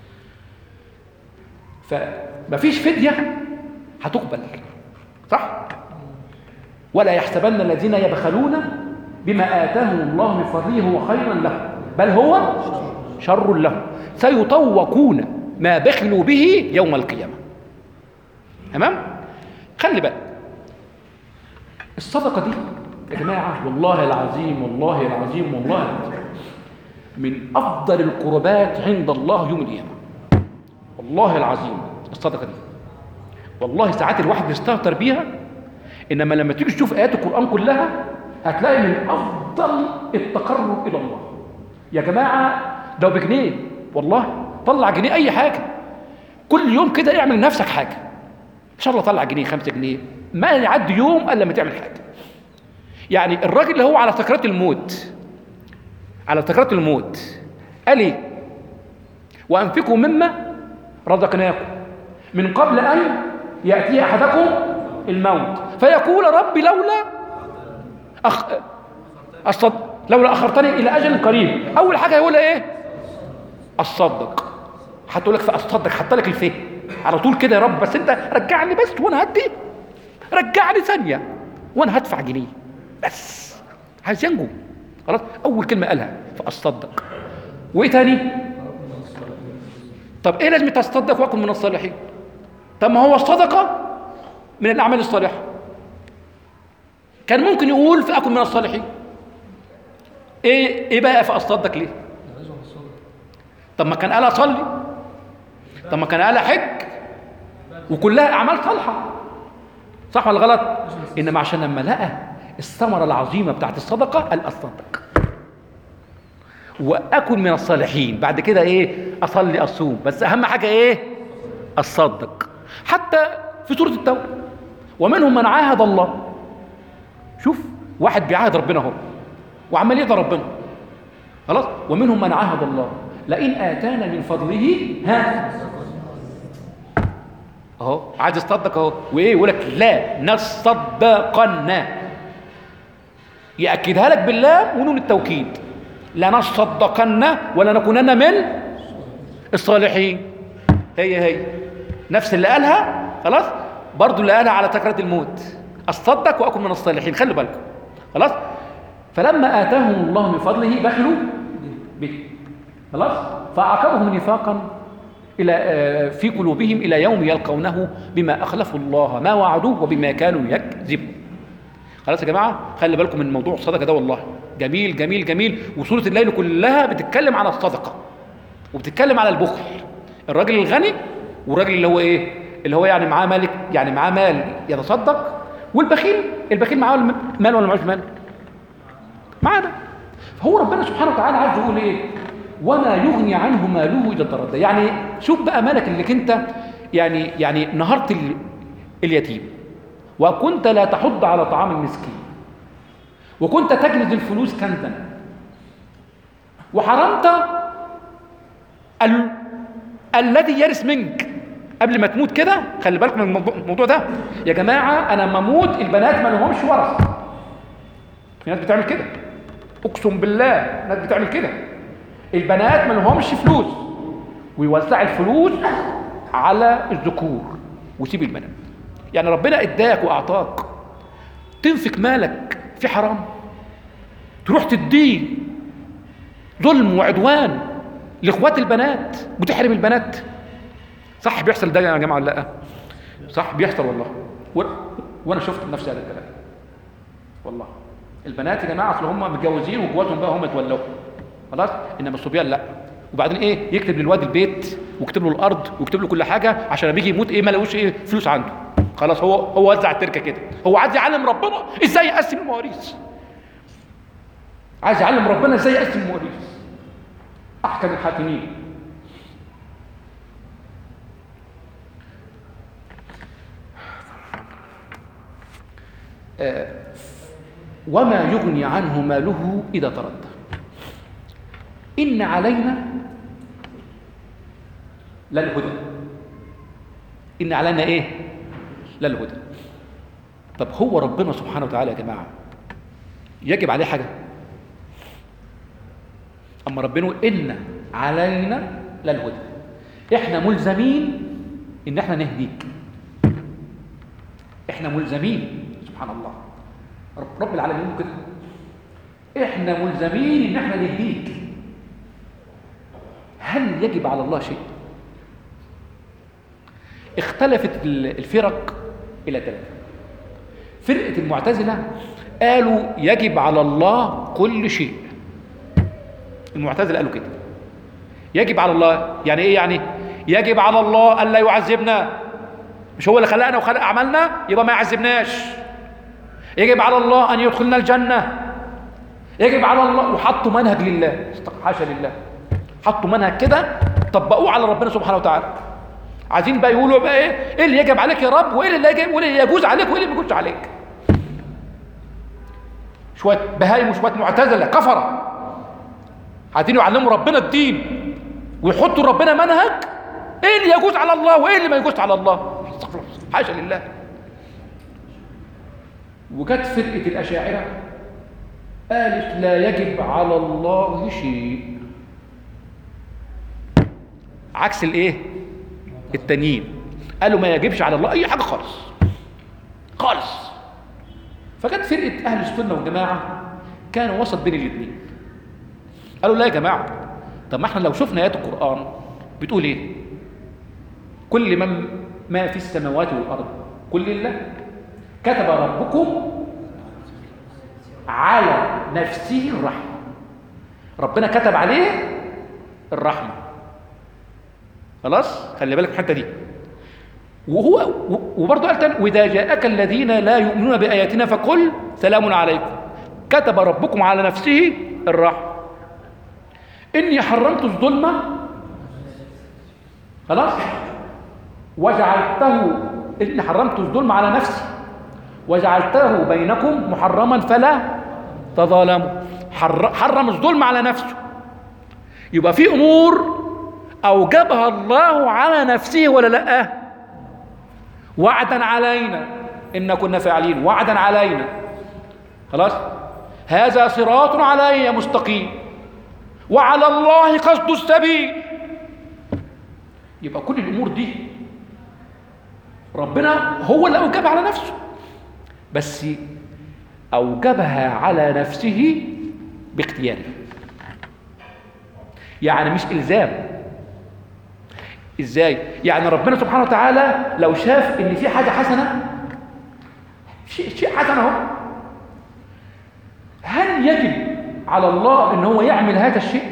فمفيش فديه هتقبل صح؟ ولا يحسبن الذين يبخلون بما آتاهم الله من فضله هو خيرا لهم بل هو شر لهم سيطوقون ما بخلوا به يوم القيامة. تمام؟ خلي بالك الصدقة دي يا جماعة والله العظيم والله العظيم والله العظيم من أفضل القربات عند الله يوم القيامة. والله العظيم الصدقة دي والله ساعات الواحد بيستهتر بيها، إنما لما تيجي تشوف آيات القرآن كلها هتلاقي من أفضل التقرب إلى الله. يا جماعة لو بجنيه والله طلع جنيه أي حاجة كل يوم كده، اعمل لنفسك حاجة إن شاء الله. طلع جنيه خمسة جنيه ما يعدي يوم إلا لما تعمل حاجة. يعني الراجل اللي هو على سكرات الموت على سكرات الموت قال إيه؟ وأنفقوا مما رزقناكم من قبل أن يأتي أحدكم الموت فيقول ربي لولا أخ... أصد... لولا أخرتني إلى أجل قريب. أول حاجة يقول إيه؟ أصدق. هتقول لك فأصدق، حط لك الفه على طول كده يا رب، بس أنت رجعني بس وأنا هدي، رجعني ثانية وأنا هدفع جنيه بس. عايز ينجو خلاص. أول كلمة قالها فأصدق. وإيه تاني؟ طب إيه لازم تصدق وأكن من الصالحين؟ طب ما هو الصدقة من الأعمال الصالحة. كان ممكن يقول فأكن من الصالحين. إيه إيه بقى فأصدق ليه؟ طب ما كان قال أصلي طب ما كان قال حج وكلها اعمال صالحه، صح ولا غلط؟ انما عشان لما لقى الثمره العظيمه بتاعت الصدقه قال اصدق واكن من الصالحين، بعد كده ايه؟ اصلي اصوم، بس اهم حاجه ايه؟ اصدق. حتى في سوره التوبه ومنهم من عاهد الله، شوف واحد بيعاهد ربنا اهو وعمال يقدر ربنا خلاص، ومنهم من عاهد الله لئن اتانا من فضله ها اهو عايز يصدق اهو، وايه يقول لك لا نصدقن، ياكدها لك باللام ونون التوكيد، لا نصدقن ولا نكونن من الصالحين. هي هي نفس اللي قالها خلاص، برضو اللي قالها على سكرات الموت، اصدق واكون من الصالحين. خلوا بالكم خلاص. فلما اتاهم الله من فضله بخلوا به خلاص، فاعقبهم نفاقا الى في قلوبهم الى يوم يلقونه بما اخلفوا الله ما وعدوه وبما كانوا يكذبون. خلاص يا جماعه، خلي بالكم من موضوع الصدقه ده، والله جميل جميل جميل. وسوره الليل كلها بتتكلم على الصدقه وبتتكلم على البخل، الراجل الغني والراجل اللي هو ايه؟ اللي هو يعني معاه مالك، يعني معاه مال يتصدق، والبخيل البخيل معاه مال ولا معهوش مال؟ معانا. فهو ربنا سبحانه وتعالى عايز يقول ايه؟ وما يغني عنه ماله اذا تردى. يعني شوف بقى مالك اللي انت يعني يعني نهرت اليتيم، وكنت لا تحض على طعام المسكين، وكنت تجنز الفلوس كنزا، وحرمت ال... الذي يرث منك قبل ما تموت كده. خلي بالكم من الموضوع ده يا جماعه. انا لما اموت البنات ما لهمش ورث. في ناس بتعمل كده، اقسم بالله ناس بتعمل كده. البنات ما لهمش فلوس ويوزع الفلوس على الذكور ويسيب البنات. يعني ربنا اداك واعطاك، تنفق مالك في حرام، تروح تديه ظلم وعدوان لاخوات البنات وتحرم البنات. صح بيحصل ده يا جماعه ولا لا؟ صح بيحصل والله، و... وانا شفت بنفسي هذا الكلام والله. البنات يا جماعه اصل هم متجوزين وجوازهم بقى هم اتولوا خلاص، انما الصبيان لا. وبعدين ايه؟ يكتب للواد البيت ويكتب له الارض ويكتب له كل حاجه عشان لما يجي يموت ايه؟ ما لقوش ايه؟ فلوس عنده خلاص. هو هو وزع التركه كده. هو عايز يعلم ربنا ازاي يقسم المواريث، عايز يعلم ربنا ازاي يقسم المواريث. احكم الحاكمين. آه وما يغني عنه ماله اذا تردى. ان علينا للهدى. ان علينا ايه؟ للهدى. طب هو ربنا سبحانه وتعالى يا جماعه يجب عليه حاجه؟ اما ربنا يقول ان علينا للهدى، احنا ملزمين ان احنا نهديك. احنا ملزمين، سبحان الله، رب العالمين كده، احنا ملزمين ان احنا نهديك. هل يجب على الله شيء؟ اختلفت الفرق الى ثلاثه. فرقه المعتزله قالوا يجب على الله كل شيء. المعتزله قالوا كده، يجب على الله يعني ايه؟ يعني يجب على الله الا يعذبنا، مش هو اللي خلقنا وخلق اعمالنا يبقى ما يعذبناش. يجب على الله ان يدخلنا الجنه، يجب على الله. وحطوا منهج لله، حاشا لله، حطوا منهج كده طبقوه على ربنا سبحانه وتعالى. عايزين بقى يقولوا بقى ايه؟ ايه اللي يجب عليك يا رب، وايه اللي يجب، وايه اللي يجوز عليك، وايه اللي ما يجوزش عليك. شويه بهايم وشويه معتزله كفره عايزين يعلموا ربنا الدين ويحطوا ربنا منهج ايه اللي يجوز على الله وايه اللي ما يجوزش على الله. حاشا لله. وجت فرقه الاشاعره قالت لا يجب على الله شيء، عكس الايه؟ التانيين قالوا ما يجبش على الله اي حاجه خالص خالص. فجت فرقه اهل السنه والجماعه كانوا وسط بين الاثنين، قالوا لا يا جماعه، طب ما احنا لو شفنا ايات القران بتقول ايه؟ كل من ما في السماوات والارض كل لله، كتب ربكم على نفسه الرحمه. ربنا كتب عليه الرحمه. خلاص خلي بالك من الحته دي. وهو وبرضه قال تاني واذا جاءك الذين لا يؤمنون باياتنا فقل سلام عليكم كتب ربكم على نفسه الرحمه اني حرمت الظلم خلاص وجعلته اني حرمت الظلم على نفسي وجعلته بينكم محرما فلا تظالموا. حرم الظلم على نفسه. يبقى في امور اوجبها الله على نفسه ولا لا؟ وعدا علينا ان كنا فاعلين، وعدا علينا خلاص. هذا صراط علي مستقيم وعلى الله قصد السبيل. يبقى كل الامور دي ربنا هو اللي اوجبها على نفسه، بس اوجبها على نفسه باختياره، يعني مش الزام. ازاي؟ يعني ربنا سبحانه وتعالى لو شاف ان في حاجه حسنه، شيء شيء حسن اهو، هل يجب على الله ان هو يعمل هذا الشيء؟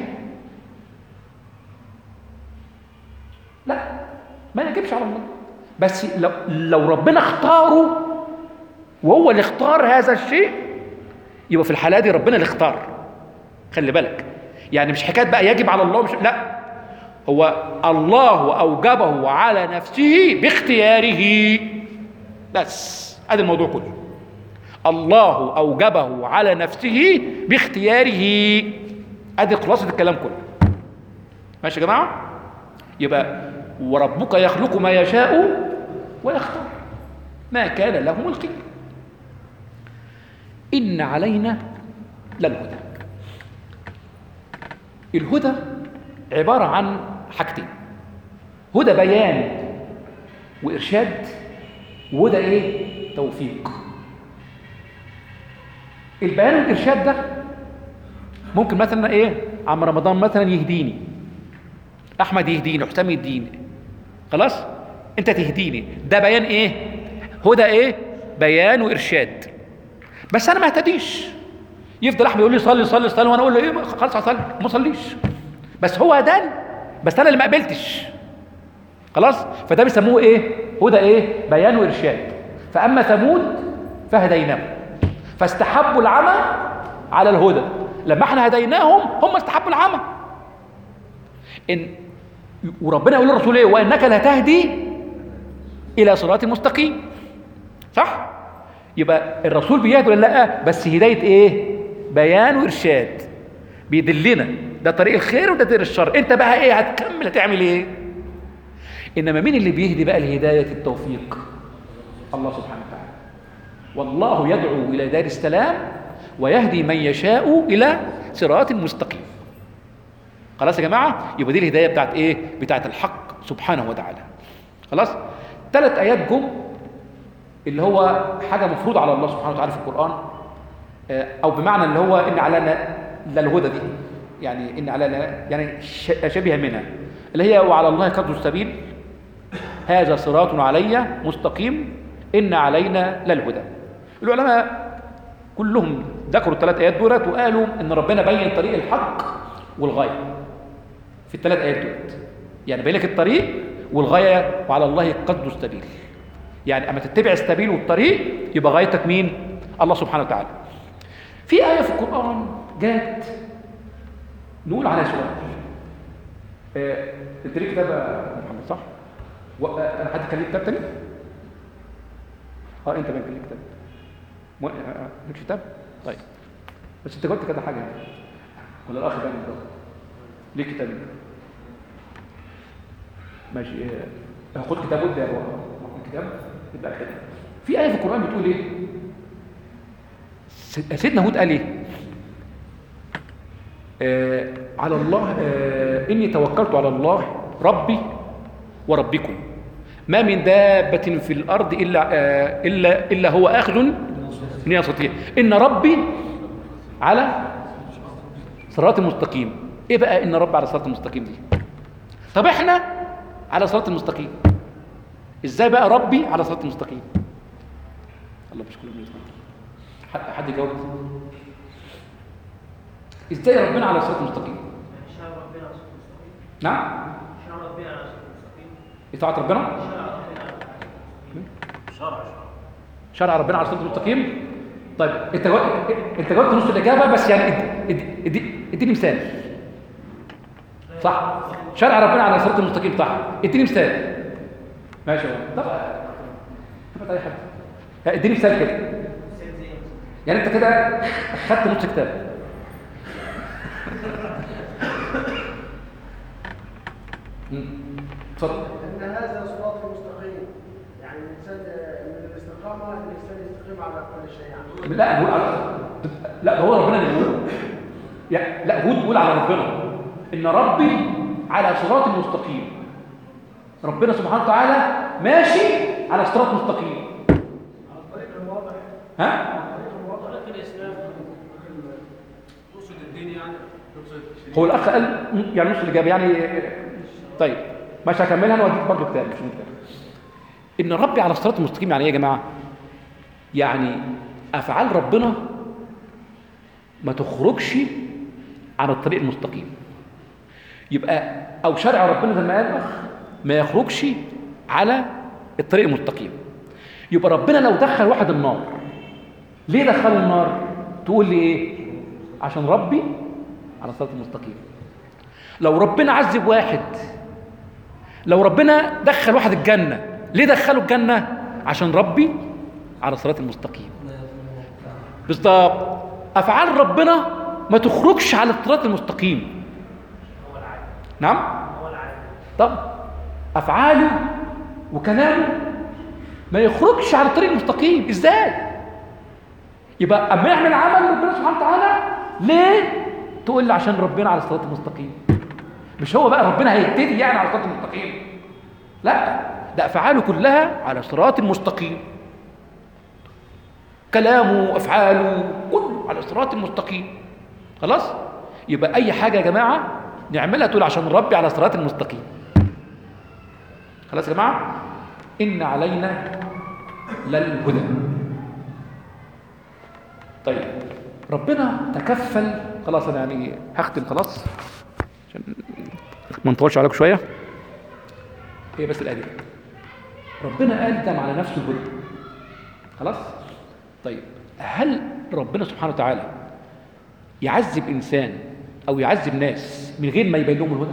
لا، ما يجبش على الله. بس لو لو ربنا اختاره وهو اللي اختار هذا الشيء، يبقى في الحاله دي ربنا اللي اختار. خلي بالك، يعني مش حكايه بقى يجب على الله، مش لا، هو الله اوجبه على نفسه باختياره بس. هذا الموضوع كله، الله اوجبه على نفسه باختياره. ادي خلاصه الكلام كله. ماشي يا جماعه؟ يبقى وربك يخلق ما يشاء ويختار ما كان لهم الخير. إن علينا للهدى. الهدى عبارة عن حاجتين، هدى بيان وإرشاد، وهدى إيه؟ توفيق. البيان والإرشاد ده ممكن مثلا إيه؟ عم رمضان مثلا يهديني، أحمد يهديني، حسام يهديني، خلاص؟ أنت تهديني، ده بيان إيه؟ هدى إيه؟ بيان وإرشاد. بس أنا ما اهتديش، يفضل أحمد يقول لي صلي صلي صلي، وأنا أقول له إيه؟ خلاص هصلي، ما صليش، بس هو هداني، بس أنا اللي ما قبلتش، خلاص؟ فده بيسموه إيه؟ هدى إيه؟ بيان وإرشاد. فأما ثمود فهديناهم فاستحبوا العمى على الهدى. لما احنا هديناهم هم استحبوا العمى. إن وربنا يقول للرسول ايه؟ وانك لتهدي الى صراط مستقيم، صح؟ يبقى الرسول بيهدي ولا لا؟ بس هدايه ايه؟ بيان وارشاد، بيدلنا ده طريق الخير وده طريق الشر. انت بقى ايه هتكمل؟ هتعمل ايه؟ انما مين اللي بيهدي بقى الهدايه التوفيق؟ الله سبحانه وتعالى. والله يدعو الى دار السلام ويهدي من يشاء الى صراط مستقيم. خلاص يا جماعه؟ يبقى دي الهدايه بتاعت ايه؟ بتاعت الحق سبحانه وتعالى. خلاص؟ ثلاث ايات جم اللي هو حاجه مفروضه على الله سبحانه وتعالى في القران، او بمعنى اللي هو ان علينا للهدى دي، يعني ان علينا يعني شبيهه منها، اللي هي وعلى الله قصد السبيل، هذا صراط علي مستقيم، ان علينا للهدى. العلماء كلهم ذكروا الثلاث ايات دولت وقالوا ان ربنا بين طريق الحق والغايه في الثلاث ايات دولت، يعني بين لك الطريق والغايه، وعلى الله قصد السبيل. يعني اما تتبع السبيل والطريق يبقى غايتك مين؟ الله سبحانه وتعالى. في ايه في القران جات نقول عليها سؤال. آه، انت ليك كتاب يا محمد صح؟ و... آه، انا حد كان ليه كتاب تاني؟ اه انت كان ليك كتاب. مو... آه، ليك كتاب؟ طيب بس انت قلت كده حاجه يعني. ولا الاخ ده ليه كتاب؟ ماشي. آه، خد كتاب وده كتاب يبقى كده. في ايه في القران بتقول ايه؟ سيدنا هود قال ايه؟ آه على الله، آه اني توكلت على الله ربي وربكم ما من دابة في الارض الا آه الا الا هو اخذ بناصيتها ان ربي على صراط مستقيم. ايه بقى ان ربي على صراط مستقيم دي؟ طب احنا على صراط المستقيم ازاي بقى ربي على صراط مستقيم؟ الله مش كل الناس حد يجاوب ازاي ربنا على صراط مستقيم؟ شرع ربنا على صراط مستقيم. نعم؟ شرع ربنا على صراط طاعة ربنا؟ شرع شرع ربنا على الصراط المستقيم. طيب انت جاوبت انت جاوبت نص الاجابه، بس يعني ادي- ادي- اديني مثال. صح، شرع ربنا على الصراط المستقيم، صح، اديني مثال. ماشي. طب طب اي حاجه، اديني مثال كده. يعني انت كده خدت نص كتاب. مم. اتفضل. ان هذا صراط مستقيم، يعني الانسان من الاستقامه الانسان يستقيم على كل شيء يعني. لا هو على... لا هو ربنا اللي بيقول. يعني لا هو بيقول على ربنا ان ربي على صراط مستقيم. ربنا سبحانه وتعالى ماشي على صراط مستقيم. على الطريق الواضح. ها؟ على الطريق الواضح. طريق الاسلام تقصد الدين يعني، تقصد هو الاخ قال يعني نص الاجابه يعني. طيب مش هكملها انا واديك برضه كتاب، مش مشكله. ان ربي على الصراط المستقيم يعني ايه يا جماعه؟ يعني افعال ربنا ما تخرجش عن الطريق المستقيم. يبقى او شرع ربنا زي ما قال ما يخرجش على الطريق المستقيم. يبقى ربنا لو دخل واحد النار، ليه دخله النار؟ تقول لي ايه؟ عشان ربي على الصراط المستقيم. لو ربنا عذب واحد، لو ربنا دخل واحد الجنة، ليه دخله الجنة؟ عشان ربي على الصراط المستقيم. بالضبط. أفعال ربنا ما تخرجش على الصراط المستقيم. نعم؟ طب أفعاله وكلامه ما يخرجش على الطريق المستقيم. إزاي؟ يبقى أما يعمل عمل ربنا سبحانه وتعالى، ليه؟ تقول لي عشان ربنا على الصراط المستقيم. مش هو بقى ربنا هيبتدي يعني على الصراط المستقيم، لا، ده أفعاله كلها على صراط المستقيم. كلامه وأفعاله كله على صراط المستقيم. خلاص؟ يبقى أي حاجة يا جماعة نعملها تقول عشان ربي على صراط المستقيم. خلاص يا جماعة؟ إن علينا للهدى. طيب ربنا تكفل. خلاص أنا يعني هختم خلاص عشان ما نطولش عليكم شوية. هي بس الآية. ربنا قدم على نفسه الهدى. خلاص؟ طيب هل ربنا سبحانه وتعالى يعذب إنسان أو يعذب ناس من غير ما يبين لهم الهدى؟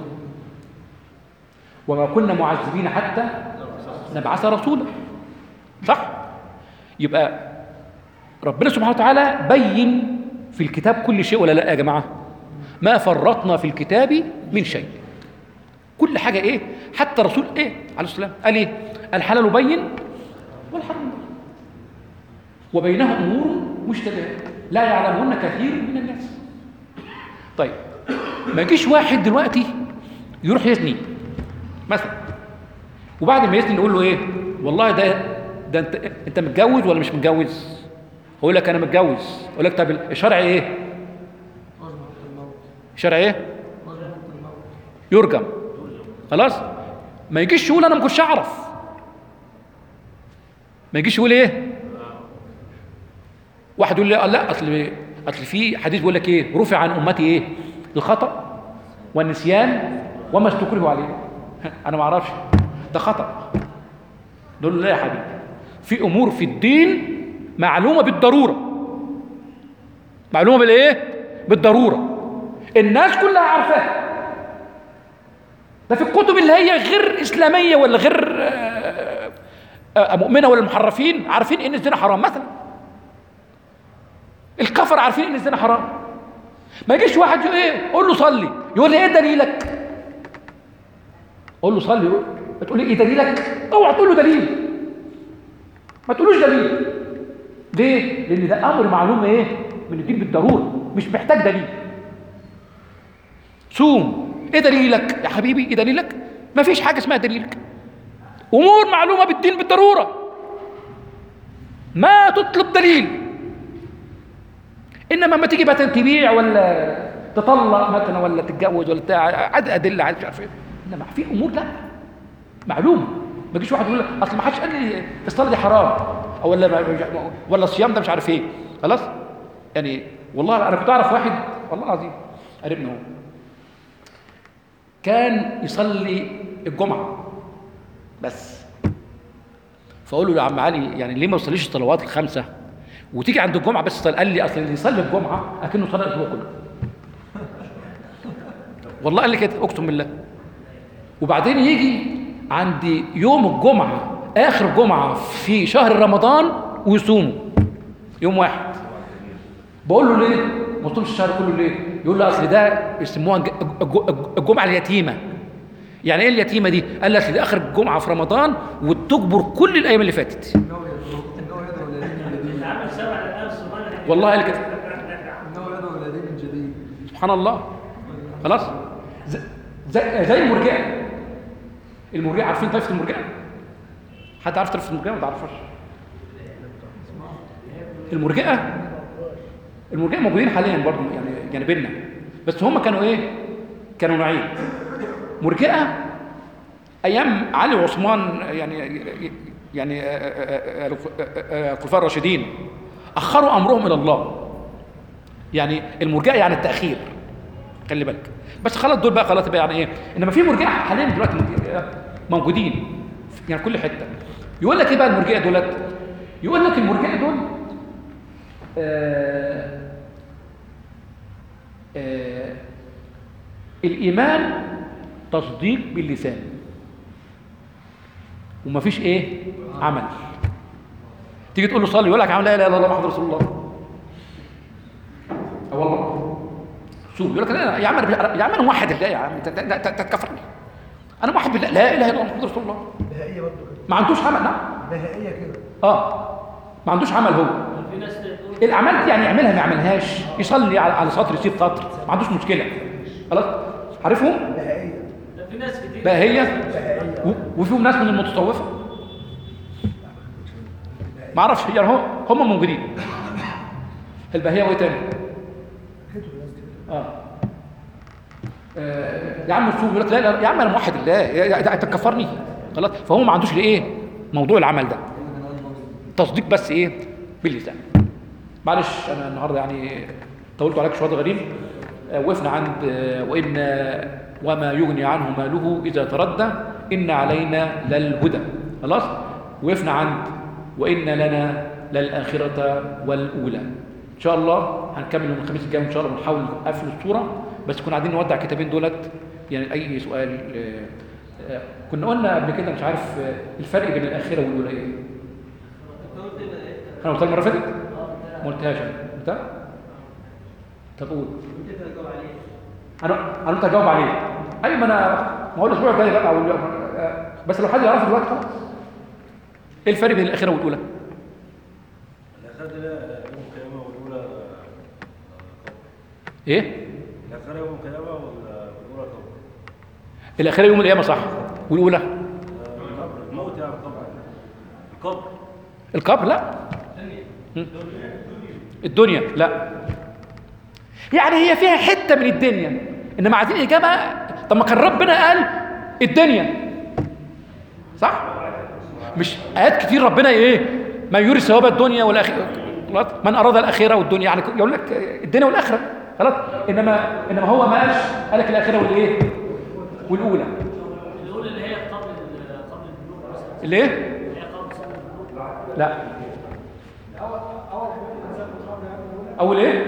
وما كنا معذبين حتى نبعث رسولا. صح؟ يبقى ربنا سبحانه وتعالى بين في الكتاب كل شيء ولا لا يا جماعة؟ ما فرطنا في الكتاب من شيء. كل حاجة إيه؟ حتى الرسول إيه عليه السلام قال إيه؟ الحلال بين والحرام بين وبينها أمور مشتبهات لا يعلمهن كثير من الناس. طيب ما يجيش واحد دلوقتي يروح يزني مثلا، وبعد ما يزني نقول له ايه؟ والله ده ده انت انت متجوز ولا مش متجوز؟ هقول لك انا متجوز. اقول لك طب الشرع ايه؟ الشرع ايه؟ يرجم. خلاص؟ ما يجيش يقول انا ما كنتش اعرف. ما يجيش يقول ايه؟ واحد يقول لي لا اصل اصل في حديث بيقول لك ايه؟ رفع عن امتي ايه؟ الخطأ والنسيان وما استكرهوا عليه. انا ما اعرفش، ده خطأ. نقول له لا يا حبيبي، في امور في الدين معلومه بالضروره. معلومه بالايه؟ بالضروره. الناس كلها عارفاها. ده في الكتب اللي هي غير اسلاميه ولا غير آآ آآ مؤمنه ولا المحرفين عارفين ان الزنا حرام مثلا. الكفر عارفين ان الزنا حرام. ما يجيش واحد يقول ايه؟ قول له صلي، يقول لي ايه دليلك؟ قول له صلي، تقول لي ايه دليلك؟ اوعى تقول له دليل. ما تقولوش دليل. ليه؟ لان ده امر معلوم ايه؟ من الدين بالضروره، مش محتاج دليل. صوم، ايه دليلك يا حبيبي؟ ايه دليلك؟ ما فيش حاجه اسمها دليلك. امور معلومه بالدين بالضروره، ما تطلب دليل. انما ما تيجي بقى تبيع ولا تطلق مثلا ولا تتجوز ولا بتاع، عاد ادله عاد مش عارف ايه. انما في امور لا معلومه. ما يجيش واحد يقول لك اصل ما حدش قال لي الصلاه دي حرام او ولا ولا الصيام ده مش عارف ايه. خلاص؟ يعني والله انا كنت اعرف واحد والله العظيم قريبنا هو كان يصلي الجمعه بس. فاقول له يا عم علي يعني ليه ما تصليش الصلوات الخمسه وتيجي عند الجمعه بس؟ قال لي اصل اللي يصلي الجمعه اكنه صلى الاسبوع كله. والله قال لي كده اقسم بالله. وبعدين يجي عند يوم الجمعه اخر جمعه في شهر رمضان ويصوموا يوم واحد. بقول له ليه ما تصومش الشهر كله ليه؟ يقول لي اصل ده يسموها الجمعه اليتيمه. يعني ايه اليتيمه دي؟ قال لي اصل دي اخر جمعه في رمضان وتجبر كل الايام اللي فاتت. والله قال كده. سبحان الله. خلاص زي زي, زي المرجئه. المرجئه عارفين طائفه المرجئه؟ حد عارف طائفه المرجئه ولا ما تعرفهاش؟ المرجئه المرجئه موجودين حاليا برضه يعني جانبنا، بس هم كانوا ايه؟ كانوا نوعين. مرجئه ايام علي وعثمان يعني يعني الخلفاء الراشدين اخروا امرهم الى الله. يعني المرجئه يعني التاخير، خلي بالك. بس خلاص دول بقى خلاص بقى يعني ايه؟ انما في مرجئه حاليا دلوقتي موجودين يعني كل حته. يقول لك ايه بقى المرجئه دولت؟ يقول لك المرجئه دول آه آه الايمان تصديق باللسان ومفيش ايه؟ عمل. تيجي تقول له صلي يقول لك عمل لا اله الا الله محمد رسول الله. اه والله. شوف يقول لك لا يا عم انا يا عم انا موحد الله يا عم انت تكفرني. انا موحد بالله لا اله الا الله محمد رسول الله. بهائيه برضه ما عندوش عمل. نعم بهائيه كده. اه ما عندوش عمل. هو الاعمال دي يعني يعملها ما يعملهاش، يصلي على على سطر يسيب سطر ما عندوش مشكله. خلاص عارفهم؟ بهائيه. في ناس كتير بهائيه وفيهم ناس من المتصوفه ما اعرفش يعني هم هم موجودين. البهائيه وايه تاني؟ اه آه، يا عم الصوم يقول لك لا لا يا عم انا موحد الله انت تكفرني. خلاص فهو ما عندوش الايه؟ موضوع العمل ده تصديق بس ايه؟ باللسان. معلش انا النهارده يعني طولت عليك شويه غريب. آه وقفنا عند آه وان وما يغني عنه ماله اذا تردى ان علينا للهدى. خلاص وقفنا عند وان لنا للاخره والاولى. ان شاء الله هنكمل يوم الخميس الجاي ان شاء الله ونحاول نقفل الصوره، بس كنا قاعدين نودع الكتابين دولت. يعني اي سؤال آه آه كنا قلنا قبل كده مش عارف آه الفرق بين الاخره والاولى ايه؟ انا قلت المره اللي فاتت؟ ما قلتهاش انا. انت؟ طب قول. انا انا قلت اجاوب عليه. ايوه ما انا ما هو الاسبوع الجاي بقى او آه بس لو حد يعرف دلوقتي خلاص. ايه الفرق بين الاخره والاولى؟ الاخره دي يوم القيامه والاولى ايه؟ الاخره يوم القيامه والاولى قبر. الاخره يوم القيامه صح، والاولى الموت يعني طبعا القبر. القبر لا. الدنيا لا. يعني هي فيها حته من الدنيا انما عايزين اجابه. طب ما كان ربنا قال الدنيا صح؟ مش ايات كتير ربنا ايه؟ ما يوري ثواب الدنيا والاخره. من اراد الاخره والدنيا يعني يقول لك الدنيا والاخره خلاص. انما انما هو ما قالش قال لك الاخره والايه؟ والاولى. الاولى اللي هي قبل قبل البلوغ مثلا. اللي ايه؟ اللي هي قبل صلاه البلوغ. لا. اول ايه؟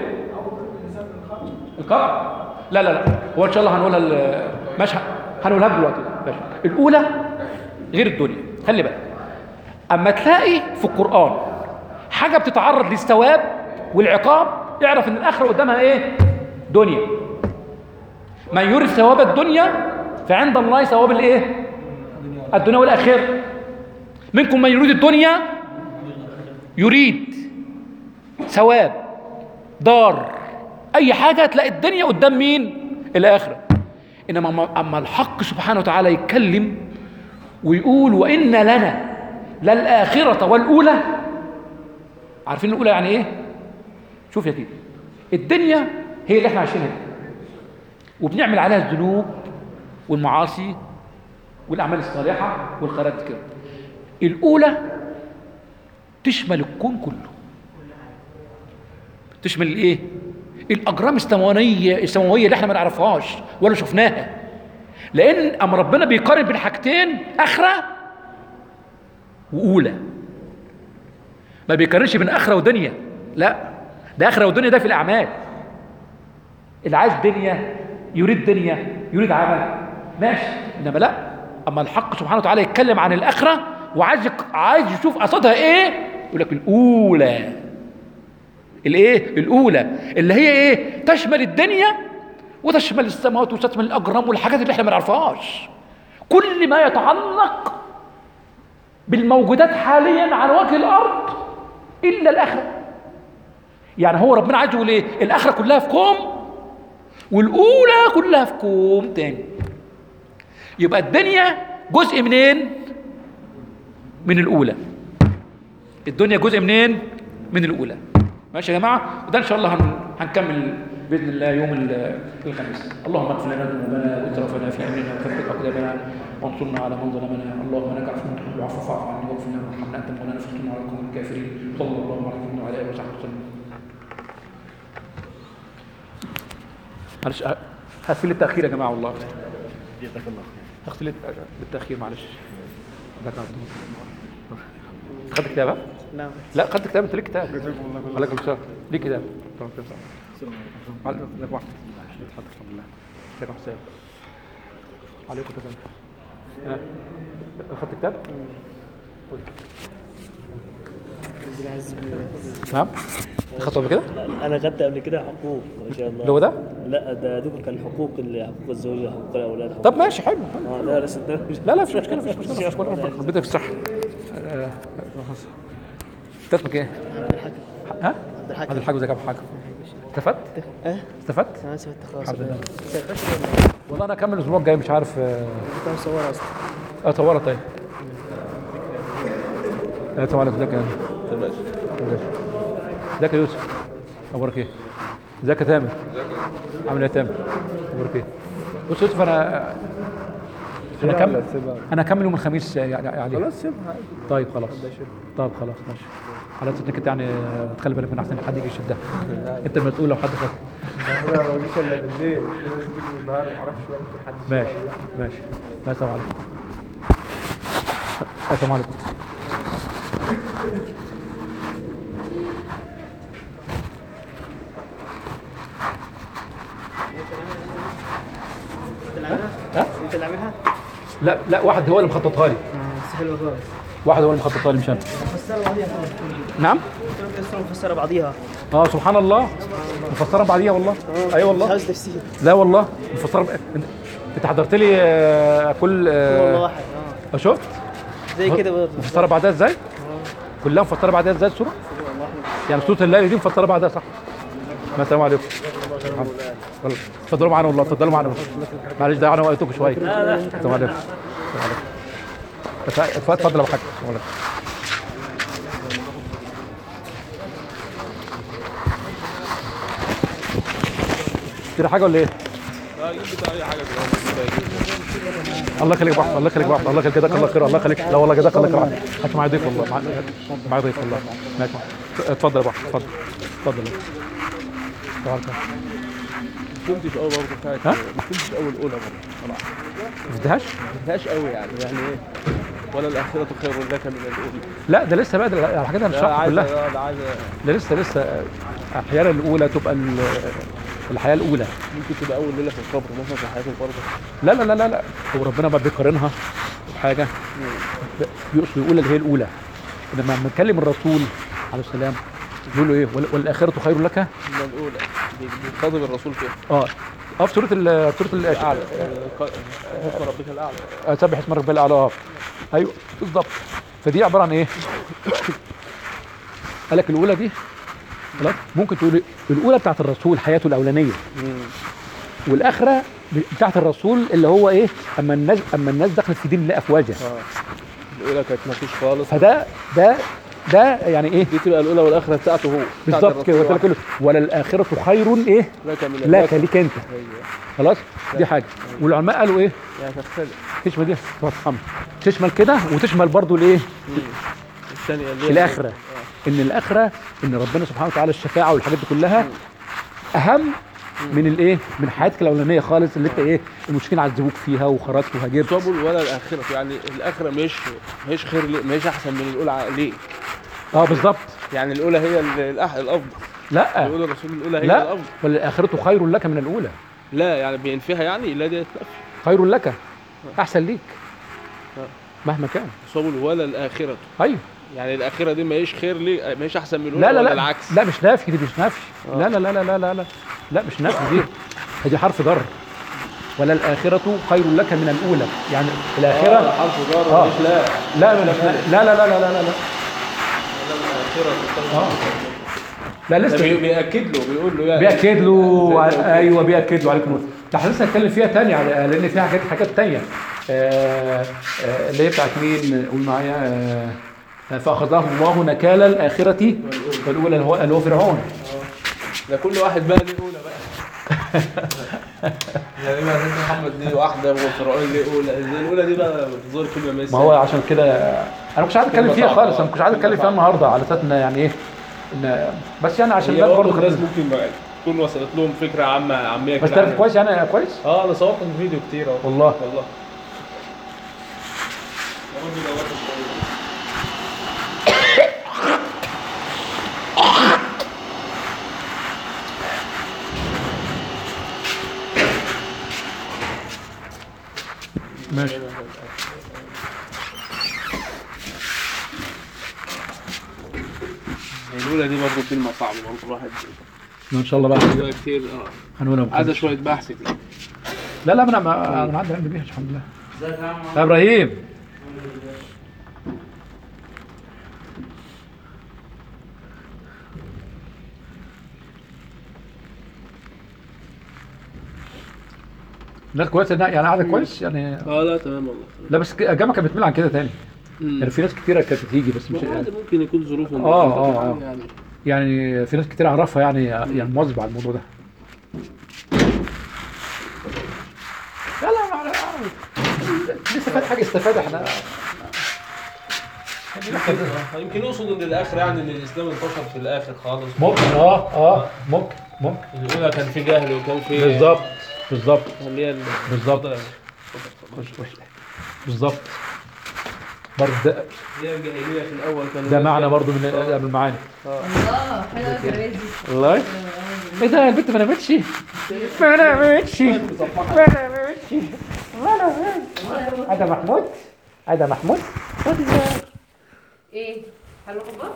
القبر. لا لا لا هو ان شاء الله هنقولها مش هنقولها دلوقتي. الاولى غير الدنيا. خلي بالك اما تلاقي في القران حاجه بتتعرض للثواب والعقاب اعرف ان الاخره قدامها ايه؟ دنيا. من يريد ثواب الدنيا فعند الله ثواب الايه؟ الدنيا والاخره. منكم من يريد الدنيا يريد ثواب دار اي حاجه تلاقي الدنيا قدام مين؟ الاخره. انما اما الحق سبحانه وتعالى يتكلم ويقول وان لنا للاخره والاولى. عارفين الاولى يعني ايه؟ شوف يا كده الدنيا هي اللي احنا عايشينها دي وبنعمل عليها الذنوب والمعاصي والاعمال الصالحه والخيرات كده. الاولى تشمل الكون كله. تشمل الايه؟ الاجرام السماويه السماويه اللي احنا ما نعرفهاش ولا شفناها. لان اما ربنا بيقارن بين حاجتين اخره واولى، ما بيكررش بين اخره ودنيا، لا ده اخره ودنيا ده في الاعمال. اللي عايز دنيا يريد دنيا يريد عمل ماشي، انما لا، اما الحق سبحانه وتعالى يتكلم عن الاخره وعايز عايز يشوف قصدها ايه، يقول لك الاولى. الايه؟ الاولى اللي هي ايه؟ تشمل الدنيا وتشمل السماوات وتشمل الاجرام والحاجات اللي احنا ما نعرفهاش، كل ما يتعلق بالموجودات حاليا على وجه الارض الا الاخره. يعني هو ربنا عايز يقول ايه؟ الاخره كلها في كوم والاولى كلها في كوم تاني. يبقى الدنيا جزء منين؟ من الاولى. الدنيا جزء منين؟ من الاولى. ماشي يا جماعه؟ وده ان شاء الله هن... هنكمل باذن الله يوم الخميس. اللهم اغفر لنا ذنوبنا واسرافنا في امرنا وثبت اقدامنا وانصرنا على من ظلمنا. اللهم انك عفو تحب العفو فاعف عنا واغفر لنا وارحمنا انت مولانا فاسترنا على القوم الكافرين. صلى الله عليه وسلم وعلى اله وصحبه وسلم. معلش هغفل التاخير يا جماعه والله. جزاك الله خير. هغفل التاخير معلش. خدت كتاب؟ نعم. لا خدت كتاب، انت ليك كتاب. عليكم السلام. ليك كتاب. عليكم واحد. عليكم السلام. عليكم السلام. خدت كتاب؟ نعم. خدته قبل كده؟ انا خدت قبل كده حقوق ما شاء الله. اللي هو ده؟ لا ده دوك كان حقوق حقوق الزوجيه حقوق الاولاد حقوق. طب ماشي حلو. اه لا بس ده مش لا لا مفيش مشكله مفيش مشكله مفيش مشكله ربنا يديك الصحه. انت اسمك ايه؟ ها؟ عبد الحاج. ازيك يا ابو حاج؟ استفدت؟ اه استفدت؟ انا استفدت خلاص. الحمد لله. والله انا اكمل الاسبوع الجاي مش عارف. انت مصور اصلا. اه صورها طيب. السلام عليكم. ازيك يا تمام. ازيك يا يوسف؟ اخبارك ايه؟ ازيك يا تامر؟ عامل ايه يا تامر؟ اخبارك ايه؟ بص يوسف انا انا كمل انا هكمل يوم الخميس يعني. خلاص سيبها. طيب خلاص. طيب خلاص ماشي. على اساس انك انت يعني تخلي بالك من احسن حد يجي يشدها. انت المسؤول لو حد خد. انا ما بجيش الا بالليل، النهار ما اعرفش وقت حد. ماشي ماشي. السلام عليكم. السلام عليكم. ها؟ انت اللي عاملها؟ لا لا واحد هو اللي مخططها لي. بس حلوه خالص. واحد هو اللي مخططها لي مش انا. مفسره بعضيها خالص. نعم؟ مفسره بعضيها. اه سبحان الله. مفسره بعديها والله. اي أيوة والله. مش عاوز تفسير. لا والله مفسره ب... انت انت حضرت لي آه كل آه والله واحد اه شفت؟ زي كده برضه. مفسره بعدها ازاي؟ كلها مفسره بعدها ازاي السوره؟ يعني سوره الليل دي مفسره بعدها صح؟ السلام عليكم. اتفضلوا معانا والله اتفضلوا معانا. معلش ده انا وقتكم شويه. السلام عليكم. اتفضل اتفضل يا ابو حاج. كده حاجه ولا ايه؟ لا جيب بتاع اي حاجه كده. الله يخليك بحث الله يخليك بحث الله يخليك جزاك الله خير الله يخليك. لا والله جزاك الله خير. هات معايا ضيف والله معايا ضيف والله. ماشي اتفضل يا بحث اتفضل اتفضل. ما فهمتش قوي برضه بتاعت. ها؟ ما فهمتش قوي الاولى برضه صراحه. ما فهمتهاش؟ ما فيهاش قوي يعني يعني ايه؟ ولا الاخره خير لك من الاولى. لا ده لسه بقى ده الحاجات دي هنشرحها كلها. ده عايز ده لسه لسه احيانا الاولى تبقى ال- الحياه الاولى. ممكن تبقى اول ليله في القبر مثلا في حياه القبر. لا لا لا لا لا هو ربنا ما بيقارنها بحاجه بيقصد الاولى اللي هي الاولى. لما بنكلم الرسول عليه السلام بيقول له ايه؟ وال- والاخره خير لك. من الاولى بيخاطب الرسول كده. اه اه في سوره ال- سوره ال- الاعلى اسم ربك الاعلى. آه، سبح اسم ربك الاعلى. اه ايوه بالظبط. فدي عباره عن ايه؟ قال لك الاولى دي خلاص ممكن تقول الاولى بتاعت الرسول حياته الاولانيه والاخره بتاعت الرسول اللي هو ايه؟ اما الناس اما الناس دخلت في دين الله افواجا. اه الاولى كانت ما فيش خالص. فده ده ده يعني ايه؟ دي تبقى الاولى والاخره بتاعته هو. بتاعت بالظبط كده. الرسول قلت لك له ولا الاخره خير ايه؟ لك من لك ليك انت. ايوه خلاص دي حاجه. والعلماء قالوا ايه؟ يعني تختلف. تشمل دي تفهم تشمل كده وتشمل برضو الايه؟ الثانيه اللي هي الاخره. ان الاخره ان ربنا سبحانه وتعالى الشفاعه والحاجات دي كلها اهم من الايه من حياتك الاولانيه خالص اللي انت ايه المشركين عذبوك فيها وخرجت وهاجرت. قبل ولا الاخره، يعني الاخره مش مش خير ليه، مش احسن من الاولى ليه؟ اه بالظبط. يعني الاولى هي ال- الأح- الافضل. لا يقول الرسول الاولى هي لا الافضل. والاخره خير لك من الاولى. لا يعني بينفيها، يعني لا دي تنفي. خير لك احسن ليك مهما كان. قبل ولا الاخره، ايوه. يعني الاخره دي ما هيش خير ليه، ما هيش احسن من الاولى لا لا ولا لا العكس. لا مش نافي دي مش نافي. لا لا لا لا لا لا لا لا مش نافي دي. هذه حرف جر. ولا الآخرة خير لك من الأولى، يعني الآخرة آه حرف جر آه. مش لا. لا مش لا لا لا لا لا لا لا آه. لا ده لسه بي- بيأكد له، بيقول له يعني بيأكد له. ايوه بيأكد له عليكم النور. ده احنا لسه هنتكلم فيها تاني على لان فيها حاجات حاجات تانية آه، آه، اللي هي بتاعت مين قول معايا آه، فأخذه الله نكال الآخرة والأولى اللي هو اللي هو فرعون. ده كل واحد بقى ليه اولى بقى. يعني ما سيدنا محمد ليه واحده وفرعون ليه اولى، زي الاولى دي بقى بتظهر كلمه مثل. ما هو عشان كده انا ما كنتش عايز اتكلم فيها خالص، انا ما كنتش عايز اتكلم فيها النهارده على اساس ان يعني ايه إن بس يعني عشان هي الناس برضه برضه الناس خدت- ممكن بقى تكون وصلت لهم فكره عامه عاميه بس كده تعرف عنها. كويس يعني كويس. اه انا صورت فيديو كتير اهو والله. والله. ماشي. الاولى دي برضه كلمه صعبه برضه الواحد ان شاء الله بقى بقى كتير اه هنقولها عايزه بكرة. شويه بحث كده. لا لا انا ما انا عندي علم بيها الحمد لله. يا ابراهيم لا كويس إنها- يعني قاعده كويس يعني. اه لا تمام والله. لا بس الجامعه كانت بتميل عن كده تاني. مم. يعني في ناس كتيره كانت بتيجي بس مش عادي ممكن يكون ظروفهم آه، آه، آه. يعني. يعني في ناس كتير اعرفها يعني يعني مواظبه على الموضوع ده. لا لا ما لسه فات حاجه استفاد احنا. يمكن يقصد ان الاخر يعني ان الاسلام انتشر في الاخر خالص. ممكن اه اه ممكن ممكن الاولى كان في جهل وكان في بالظبط بالظبط اللي هي بالظبط. بالظبط برضه ده, هي الجاهليه في الاول كانوا ده معنى برضه من من المعاني. الله حلوه الجوازي دي. والله ايه ده البنت ما نامتش ما نامتش ما نامتش ما نامتش. هذا محمود هذا محمود ايه حلوه خبر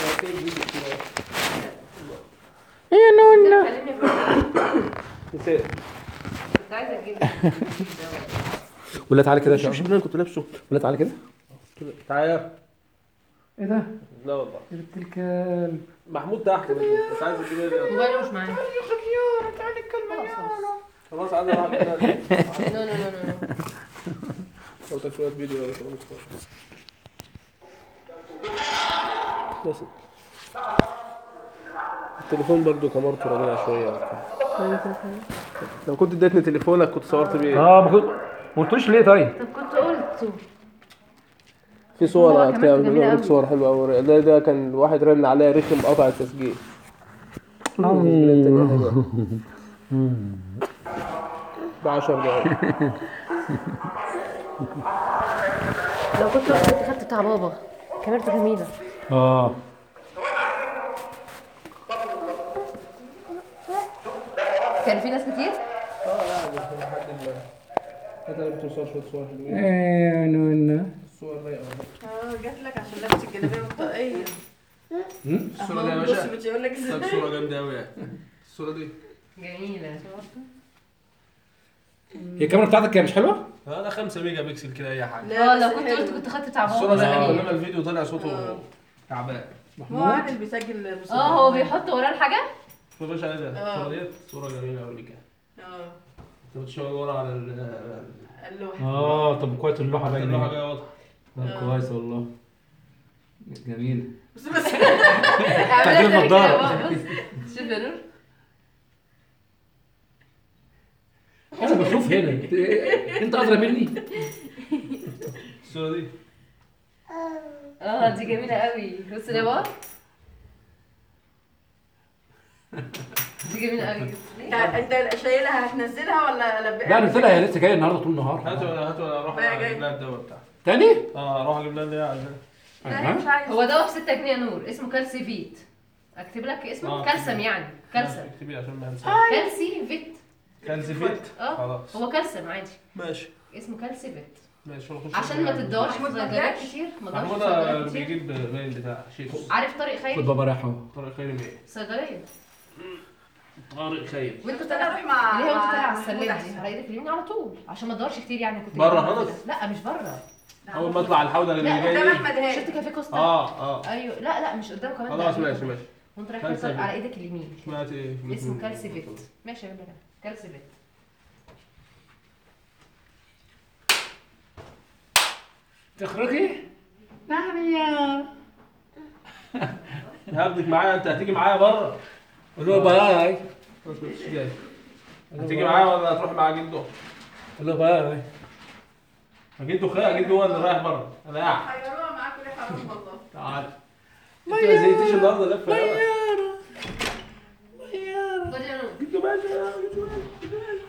يا نونا. كلمني بقى. كنت عايزه اجيب ولا تعالى كده شوف اللي انا كنت لابسه. ولا تعالى كده. تعالى. ايه ده لا والله يا بنت الكلب. محمود تحت بس عايز تجيب ايه؟ موبايله مش معايا. خلاص عايز اروح نو نو نو نو صورتك شويه فيديو ولا بس التليفون برضو كاميرته رديئه شويه. لو كنت اديتني تليفونك كنت صورت بيه. اه ما كنت- ما قلتوش ليه طيب. طب كنت قلته. في صور هو هتلاقي كمان جميلة بوريك أوي. صور حلوه قوي. ده ده كان واحد رن عليا رخم قطع التسجيل. ب عشر دقايق. لو كنت قلت كنت خدت بتاع بابا كاميرته جميله. اه كان في ناس كتير. انا بتوصل شويه صور حلوين. يا نونا. الصور رايقه. اه جات لك عشان لابس الجلابيه والطاقيه. الصوره دي يا بص باشا. بتقول لك طب ازاي. صوره جامده قوي يعني. الصوره دي جميله. هي الكاميرا بتاعتك مش حلوه؟ انا خمسة ميجا بكسل كده اي حاجه. اه بس لو كنت حلو. قلت كنت خدت بتاع الصوره بابا. دي حلوه جميل. انما الفيديو طلع صوته آه. تعبان. هو عادل بيسجل بصوت. اه هو بيحط وراه الحاجه. شوف يا باشا ايه ده؟ آه. الصوره ديت صوره جميله اوريك. اه انت بتشاور ورا على ال- اللوحه. اه طب كويس اللوحه اللوحه باينه. جايه واضحه. طب كويس والله. جميل. بس بس تعديل النضارة. شوف يا نور. انا بشوف هنا انت ادرى مني. الصوره دي اه دي جميله قوي. بص يا بابا. دي جميله قوي. انت انت شايلها هتنزلها ولا لب... لا نزلها، هي لسه جايه النهارده طول النهار. هاتوا ولا هاتوا ولا اروح بقى جاي. اجيب لها الدواء بتاعها. تاني؟ اه اروح اجيب لها اللي هي عايزاه. لا هي مش عايزه. هو دواء ب ستة جنيه يا نور، اسمه كالسي فيت. اكتب لك اسمه آه، كالسيوم اكتبي. يعني كالسيوم. اكتبي عشان ما انساش. كالسي فيت. كالسي فيت. اه خلاص هو كالسيوم عادي، ماشي اسمه كالسي فيت. ماشي. نخش عشان ما تدورش في محمود ما صيدليات جاش؟ كتير، ما تدورش في محمود صيدليات كتير. بيجيب باين بتاع شيبس. عارف طارق خد خيري؟ بابا رايح اهو. طارق خيري مين؟ صيدليه. طارق خيري. وانت كنت طالع اروح مع ليه؟ وانت مع طالع على محمود السلم أحسن. دي على ايدك اليمين على طول عشان ما تدورش كتير يعني. كنت بره جايبها خالص؟ كده. لا مش بره. اول ما اطلع الحوضه اللي لا، جاي قدام دي. احمد هاني. شفت كافيه كوستا؟ اه اه ايوه لا لا مش قدام كمان. خلاص ده ماشي ماشي. وانت رايح كالسي طالع فيت. على ايدك اليمين. سمعت ايه؟ اسمه كالسي فيت. ماشي يا بنات كالسي فيت. تخرجي؟ نعم يا هاخدك معايا، انت هتيجي معايا بره. قول له باي. مش جاي. هتيجي معايا ولا هتروح مع جدو؟ قول له باي. جدو خير، جدو هو اللي رايح بره، انا قاعد. حيروها معاكم ليه حرام والله. تعال. انت ما زهقتيش النهارده لفه يلا. خد يا نور جدو باشا جدو باشا.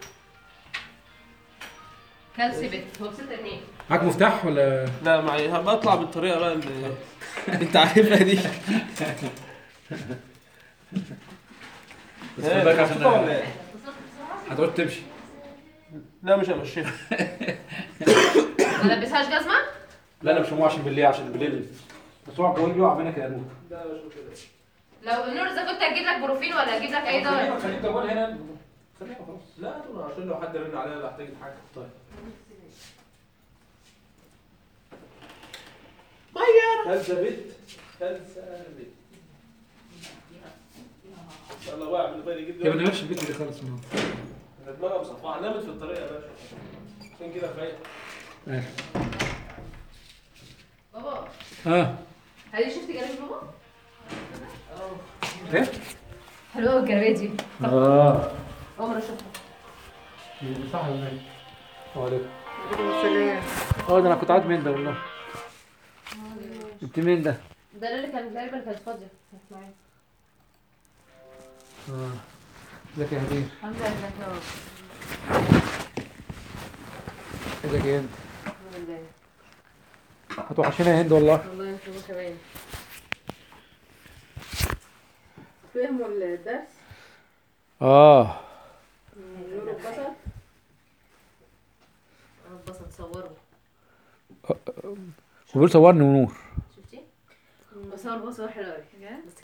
كالسي فيت هو ب ستة جنيه. معاك مفتاح ولا؟ لا معي، هبقى اطلع بالطريقه بقى اللي انت عارفها دي. بس خد بالك عشان ولا ايه؟ هتقعد تمشي. لا مش همشيها. ما لبسهاش جزمه؟ لا لا مش هموع عشان بالليل، عشان بالليل بس هو الجوال بيقع منك يا نور. لا مش كده. لو نور اذا كنت هجيب لك بروفين ولا هجيب لك اي دواء؟ خليك الجوال هنا. خليها خلاص. لا طبعا عشان لو حد رن عليا ولا احتاج حاجه. طيب. كلسة بيت كلسة بيت. ان شاء الله واقع من بالي جدا. يا ابني ماشي البيت اللي خالص منه. انا دماغي مصفعه، نامت في الطريق يا باشا. عشان كده فايق. ماشي. بابا اه هذه شفت جلابيه بابا؟ ايه؟ حلوه قوي الجلابيه دي. اه اول مره اشوفها. صح ولا ايه؟ وعليكم السلام. اه ده انا كنت قاعد مين ده والله. انت مين ده؟ ده اللي كان تقريبا كانت فاضيه كانت معايا. اه ازيك يا هدير؟ الحمد لله ازيك يا رب. ازيك يا هند؟ الحمد لله. هتوحشينا يا هند والله. والله انت كمان. فهموا الدرس؟ اه نور اتبسط؟ انا اتبسط صوروا. وبيقول صورني ونور. شفتي؟ بصور بصور حلوه قوي. بس